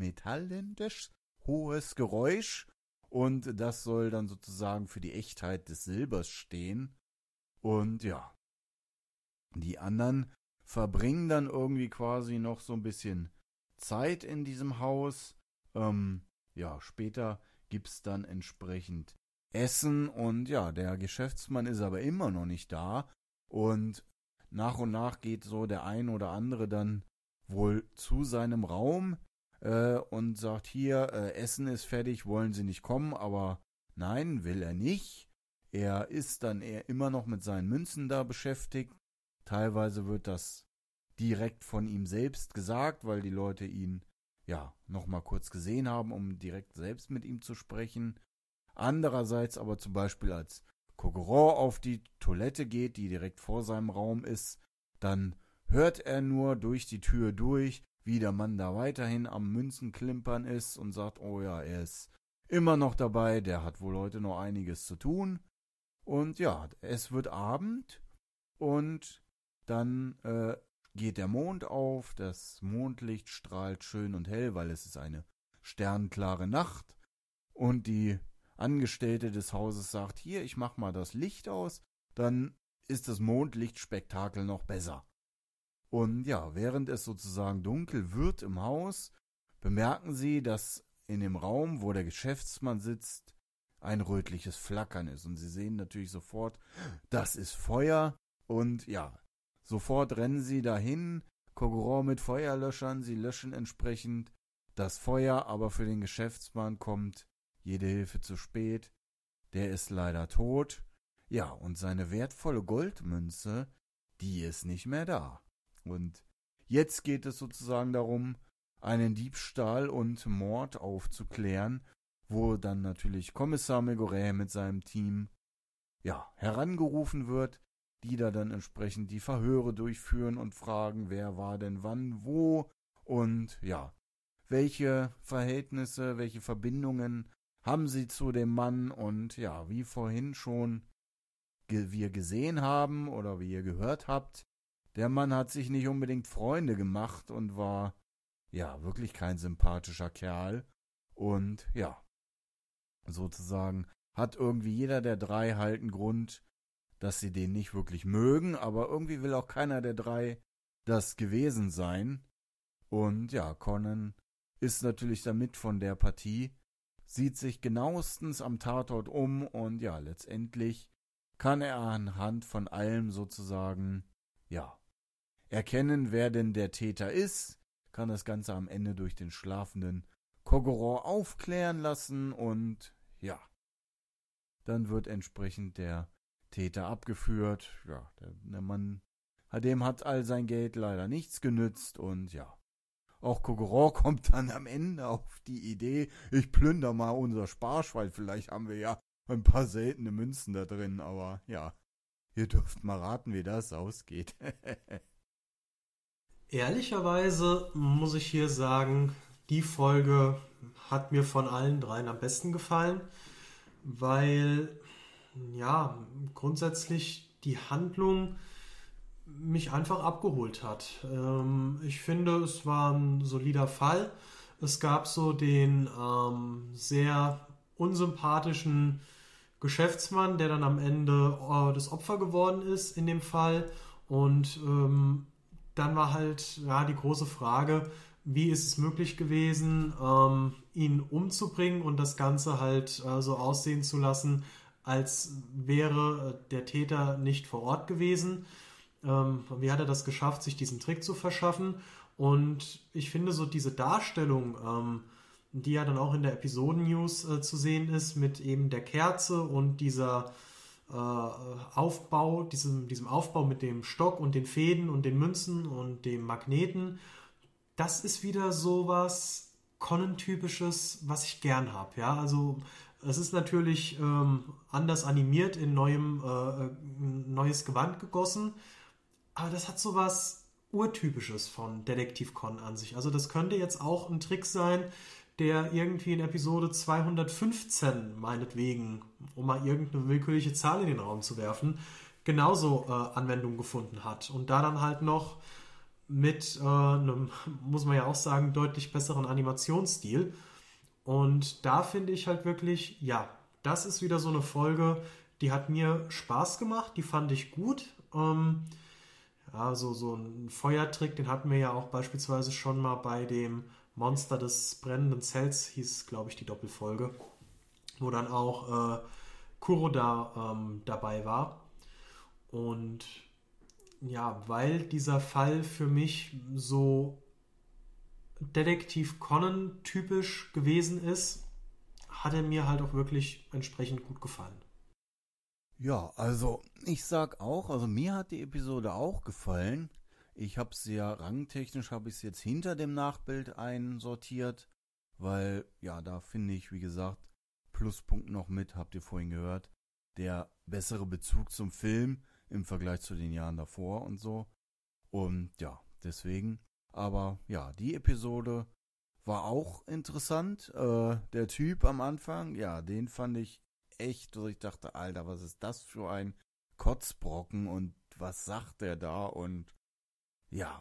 hohes Geräusch und das soll dann sozusagen für die Echtheit des Silbers stehen. Und ja, die anderen verbringen dann irgendwie quasi noch so ein bisschen Zeit in diesem Haus. Ja, später gibt's dann entsprechend Essen und ja, der Geschäftsmann ist aber immer noch nicht da und nach geht so der ein oder andere dann wohl zu seinem Raum und sagt, hier, Essen ist fertig, wollen Sie nicht kommen, aber nein, will er nicht. Er ist dann eher immer noch mit seinen Münzen da beschäftigt. Teilweise wird das direkt von ihm selbst gesagt, weil die Leute ihn ja nochmal kurz gesehen haben, um direkt selbst mit ihm zu sprechen. Andererseits aber zum Beispiel, als Kogoro auf die Toilette geht, die direkt vor seinem Raum ist, dann hört er nur durch die Tür durch, wie der Mann da weiterhin am Münzenklimpern ist und sagt, oh ja, er ist immer noch dabei, der hat wohl heute noch einiges zu tun. Und ja, es wird Abend und dann geht der Mond auf, das Mondlicht strahlt schön und hell, weil es ist eine sternklare Nacht und die Angestellte des Hauses sagt, hier, ich mach mal das Licht aus, dann ist das Mondlichtspektakel noch besser. Und ja, während es sozusagen dunkel wird im Haus, bemerken sie, dass in dem Raum, wo der Geschäftsmann sitzt, ein rötliches Flackern ist. Und sie sehen natürlich sofort, das ist Feuer. Und ja, sofort rennen sie dahin, Kogoro mit Feuerlöschern, sie löschen entsprechend das Feuer, aber für den Geschäftsmann kommt jede Hilfe zu spät. Der ist leider tot. Ja, und seine wertvolle Goldmünze, die ist nicht mehr da. Und jetzt geht es sozusagen darum, einen Diebstahl und Mord aufzuklären, wo dann natürlich Kommissar Megure mit seinem Team ja herangerufen wird, die da dann entsprechend die Verhöre durchführen und fragen, wer war denn wann, wo und ja, welche Verhältnisse, welche Verbindungen haben sie zu dem Mann und ja, wie vorhin schon wir gesehen haben oder wie ihr gehört habt, der Mann hat sich nicht unbedingt Freunde gemacht und war ja wirklich kein sympathischer Kerl und ja, sozusagen hat irgendwie jeder der drei halt einen Grund, dass sie den nicht wirklich mögen, aber irgendwie will auch keiner der drei das gewesen sein. Und ja, Conan ist natürlich damit von der Partie, sieht sich genauestens am Tatort um und ja, letztendlich kann er anhand von allem sozusagen, ja, erkennen, wer denn der Täter ist, kann das Ganze am Ende durch den schlafenden Kogoro aufklären lassen und ja, dann wird entsprechend der Täter abgeführt. Ja, der Mann, dem hat all sein Geld leider nichts genützt und ja, auch Kogoro kommt dann am Ende auf die Idee, ich plünder mal unser Sparschwein, vielleicht haben wir ja ein paar seltene Münzen da drin, aber ja, ihr dürft mal raten, wie das ausgeht. Ehrlicherweise muss ich hier sagen, die Folge hat mir von allen dreien am besten gefallen, weil ja, grundsätzlich die Handlung mich einfach abgeholt hat. Ich finde, es war ein solider Fall. Es gab so den sehr unsympathischen Geschäftsmann, der dann am Ende das Opfer geworden ist in dem Fall. Und dann war halt ja die große Frage, wie ist es möglich gewesen, ihn umzubringen und das Ganze halt so aussehen zu lassen, als wäre der Täter nicht vor Ort gewesen. Wie hat er das geschafft, sich diesen Trick zu verschaffen? Und ich finde so diese Darstellung, die ja dann auch in der Episoden-News zu sehen ist, mit eben der Kerze und dieser Aufbau, diesem Aufbau mit dem Stock und den Fäden und den Münzen und dem Magneten, das ist wieder sowas Conan-typisches, was ich gern habe. Ja, also es ist natürlich anders animiert, in neues Gewand gegossen, aber das hat sowas Urtypisches von Detektiv Conan an sich. Also das könnte jetzt auch ein Trick sein, der irgendwie in Episode 215 meinetwegen, um mal irgendeine willkürliche Zahl in den Raum zu werfen, genauso Anwendung gefunden hat. Und da dann halt noch mit einem, muss man ja auch sagen, deutlich besseren Animationsstil. Und da finde ich halt wirklich, ja, das ist wieder so eine Folge, die hat mir Spaß gemacht, die fand ich gut. Ja, so ein Feuertrick, den hatten wir ja auch beispielsweise schon mal bei dem Monster des brennenden Zells, hieß, glaube ich, die Doppelfolge, wo dann auch Kuroda dabei war. Und ja, weil dieser Fall für mich so Detektiv Conan typisch gewesen ist, hat er mir halt auch wirklich entsprechend gut gefallen. Ja, also ich sag auch, also mir hat die Episode auch gefallen. Ich habe sie ja rangtechnisch, habe ich es jetzt hinter dem Nachbild einsortiert, weil ja, da finde ich, wie gesagt, Pluspunkt noch mit, habt ihr vorhin gehört, der bessere Bezug zum Film im Vergleich zu den Jahren davor und so. Und ja, deswegen. Aber ja, die Episode war auch interessant. Der Typ am Anfang, ja, den fand ich echt, also ich dachte, Alter, was ist das für ein Kotzbrocken und was sagt der da? Und ja,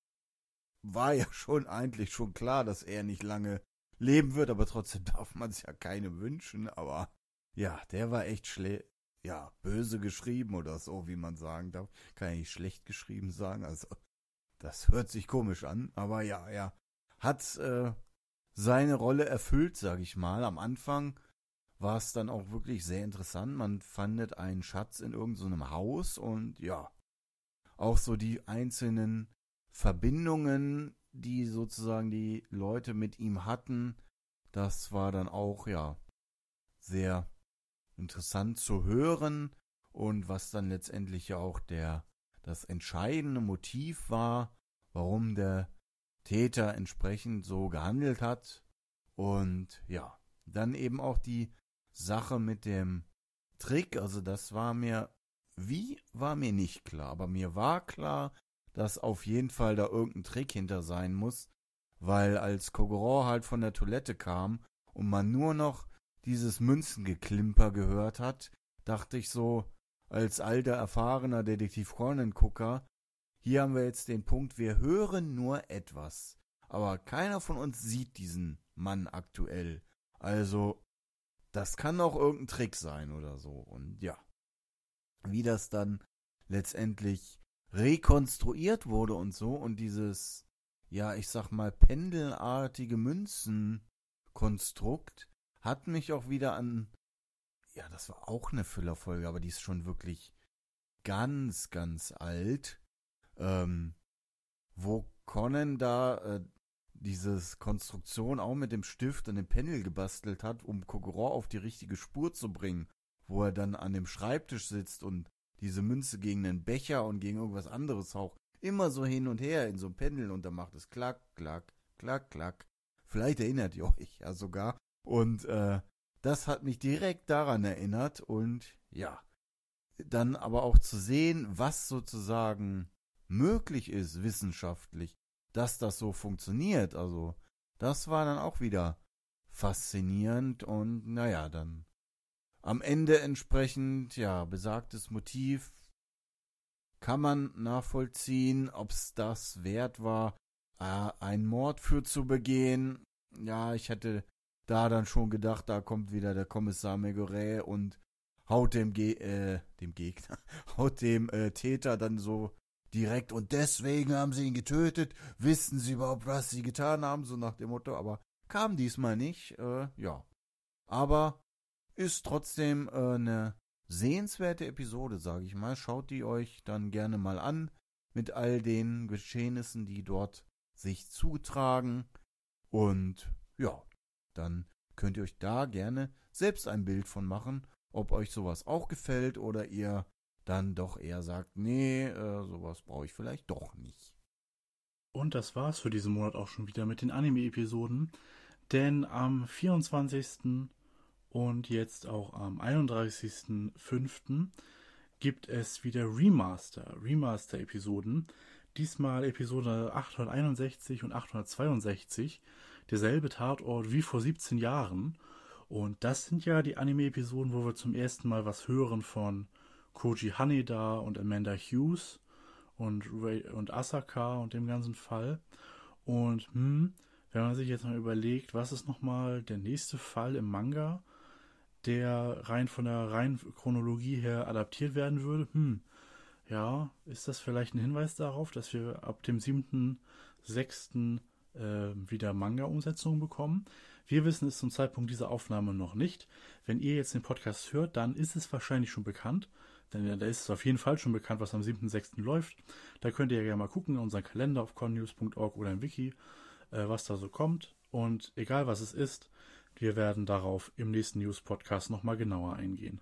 war ja schon eigentlich schon klar, dass er nicht lange leben wird, aber trotzdem darf man es ja keine wünschen. Aber ja, der war echt böse geschrieben oder so, wie man sagen darf. Kann ja nicht schlecht geschrieben sagen, also das hört sich komisch an, aber ja, er hat seine Rolle erfüllt, sag ich mal. Am Anfang war es dann auch wirklich sehr interessant. Man fandet einen Schatz in irgendeinem Haus und ja, auch so die einzelnen Verbindungen, die sozusagen die Leute mit ihm hatten, das war dann auch, ja, sehr interessant zu hören und was dann letztendlich ja auch das entscheidende Motiv war, warum der Täter entsprechend so gehandelt hat. Und ja, dann eben auch die Sache mit dem Trick, also das war mir nicht klar, aber mir war klar, dass auf jeden Fall da irgendein Trick hinter sein muss, weil als Kogoro halt von der Toilette kam und man nur noch dieses Münzengeklimper gehört hat, dachte ich so, als alter, erfahrener Detektiv Conan-Gucker, hier haben wir jetzt den Punkt, wir hören nur etwas, aber keiner von uns sieht diesen Mann aktuell. Also, das kann auch irgendein Trick sein oder so. Und ja, wie das dann letztendlich rekonstruiert wurde und so und dieses, ja, ich sag mal, pendelartige Münzenkonstrukt hat mich auch wieder an, ja, das war auch eine Füllerfolge, aber die ist schon wirklich ganz, ganz alt, wo Conan da diese Konstruktion auch mit dem Stift und dem Pendel gebastelt hat, um Kogoro auf die richtige Spur zu bringen, wo er dann an dem Schreibtisch sitzt und diese Münze gegen einen Becher und gegen irgendwas anderes haucht, immer so hin und her in so einem Pendel und dann macht es klack, klack, klack, klack. Vielleicht erinnert ihr euch ja sogar. Und das hat mich direkt daran erinnert und ja, dann aber auch zu sehen, was sozusagen möglich ist wissenschaftlich, dass das so funktioniert. Also das war dann auch wieder faszinierend und naja, dann am Ende entsprechend, ja, besagtes Motiv kann man nachvollziehen, ob es das wert war, einen Mord für zu begehen. Ja, ich hätte da dann schon gedacht, da kommt wieder der Kommissar Megoret und haut dem Gegner, haut dem Täter dann so direkt und deswegen haben sie ihn getötet, wissen sie überhaupt, was sie getan haben, so nach dem Motto, aber kam diesmal nicht, ja. Aber ist trotzdem eine sehenswerte Episode, sage ich mal. Schaut die euch dann gerne mal an mit all den Geschehnissen, die dort sich zutragen. Und ja, dann könnt ihr euch da gerne selbst ein Bild von machen, ob euch sowas auch gefällt oder ihr dann doch eher sagt, nee, sowas brauche ich vielleicht doch nicht. Und das war's für diesen Monat auch schon wieder mit den Anime-Episoden. Denn am 24. und jetzt auch am 31.05. gibt es wieder Remaster-Episoden. Diesmal Episode 861 und 862. derselbe Tatort wie vor 17 Jahren. Und das sind ja die Anime-Episoden, wo wir zum ersten Mal was hören von Koji Haneda und Amanda Hughes und Asaka und dem ganzen Fall. Und wenn man sich jetzt mal überlegt, was ist nochmal der nächste Fall im Manga, der rein von der reinen Chronologie her adaptiert werden würde, ja, ist das vielleicht ein Hinweis darauf, dass wir ab dem 7.6. Wieder Manga-Umsetzungen bekommen? Wir wissen es zum Zeitpunkt dieser Aufnahme noch nicht. Wenn ihr jetzt den Podcast hört, dann ist es wahrscheinlich schon bekannt. Denn da ist es auf jeden Fall schon bekannt, was am 7.6. läuft. Da könnt ihr ja gerne mal gucken in unseren Kalender auf connews.org oder im Wiki, was da so kommt. Und egal was es ist, wir werden darauf im nächsten News-Podcast nochmal genauer eingehen.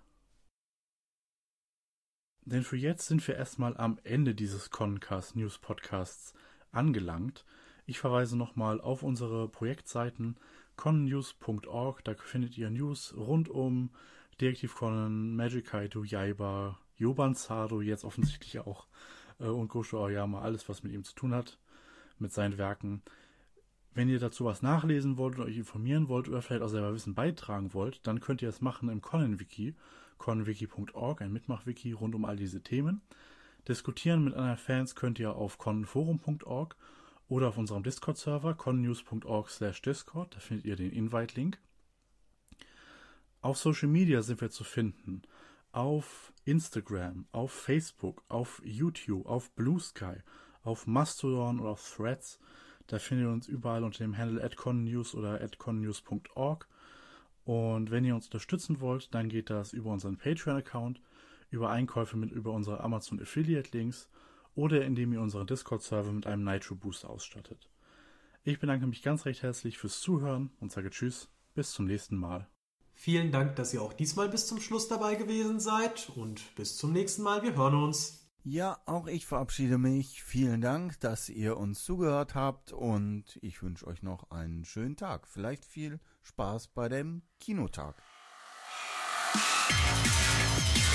Denn für jetzt sind wir erstmal am Ende dieses Connencast News Podcasts angelangt. Ich verweise nochmal auf unsere Projektseiten connews.org. Da findet ihr News rund um Detektiv Conan, Magic Kaito, Yaiba, Yobanzado jetzt offensichtlich auch und Gosho Aoyama, alles was mit ihm zu tun hat, mit seinen Werken. Wenn ihr dazu was nachlesen wollt oder euch informieren wollt oder vielleicht auch selber Wissen beitragen wollt, dann könnt ihr es machen im Conan-Wiki, conwiki.org, ein Mitmach-Wiki rund um all diese Themen. Diskutieren mit anderen Fans könnt ihr auf conforum.org oder auf unserem Discord-Server connews.org/discord, da findet ihr den Invite-Link. Auf Social Media sind wir zu finden, auf Instagram, auf Facebook, auf YouTube, auf Blue Sky, auf Mastodon oder auf Threads. Da findet ihr uns überall unter dem Handle @connews oder @connews.org. Und wenn ihr uns unterstützen wollt, dann geht das über unseren Patreon-Account, über Einkäufe über unsere Amazon Affiliate-Links oder indem ihr unseren Discord-Server mit einem Nitro Boost ausstattet. Ich bedanke mich ganz recht herzlich fürs Zuhören und sage Tschüss, bis zum nächsten Mal. Vielen Dank, dass ihr auch diesmal bis zum Schluss dabei gewesen seid und bis zum nächsten Mal. Wir hören uns. Ja, auch ich verabschiede mich. Vielen Dank, dass ihr uns zugehört habt und ich wünsche euch noch einen schönen Tag. Vielleicht viel Spaß bei dem Kinotag.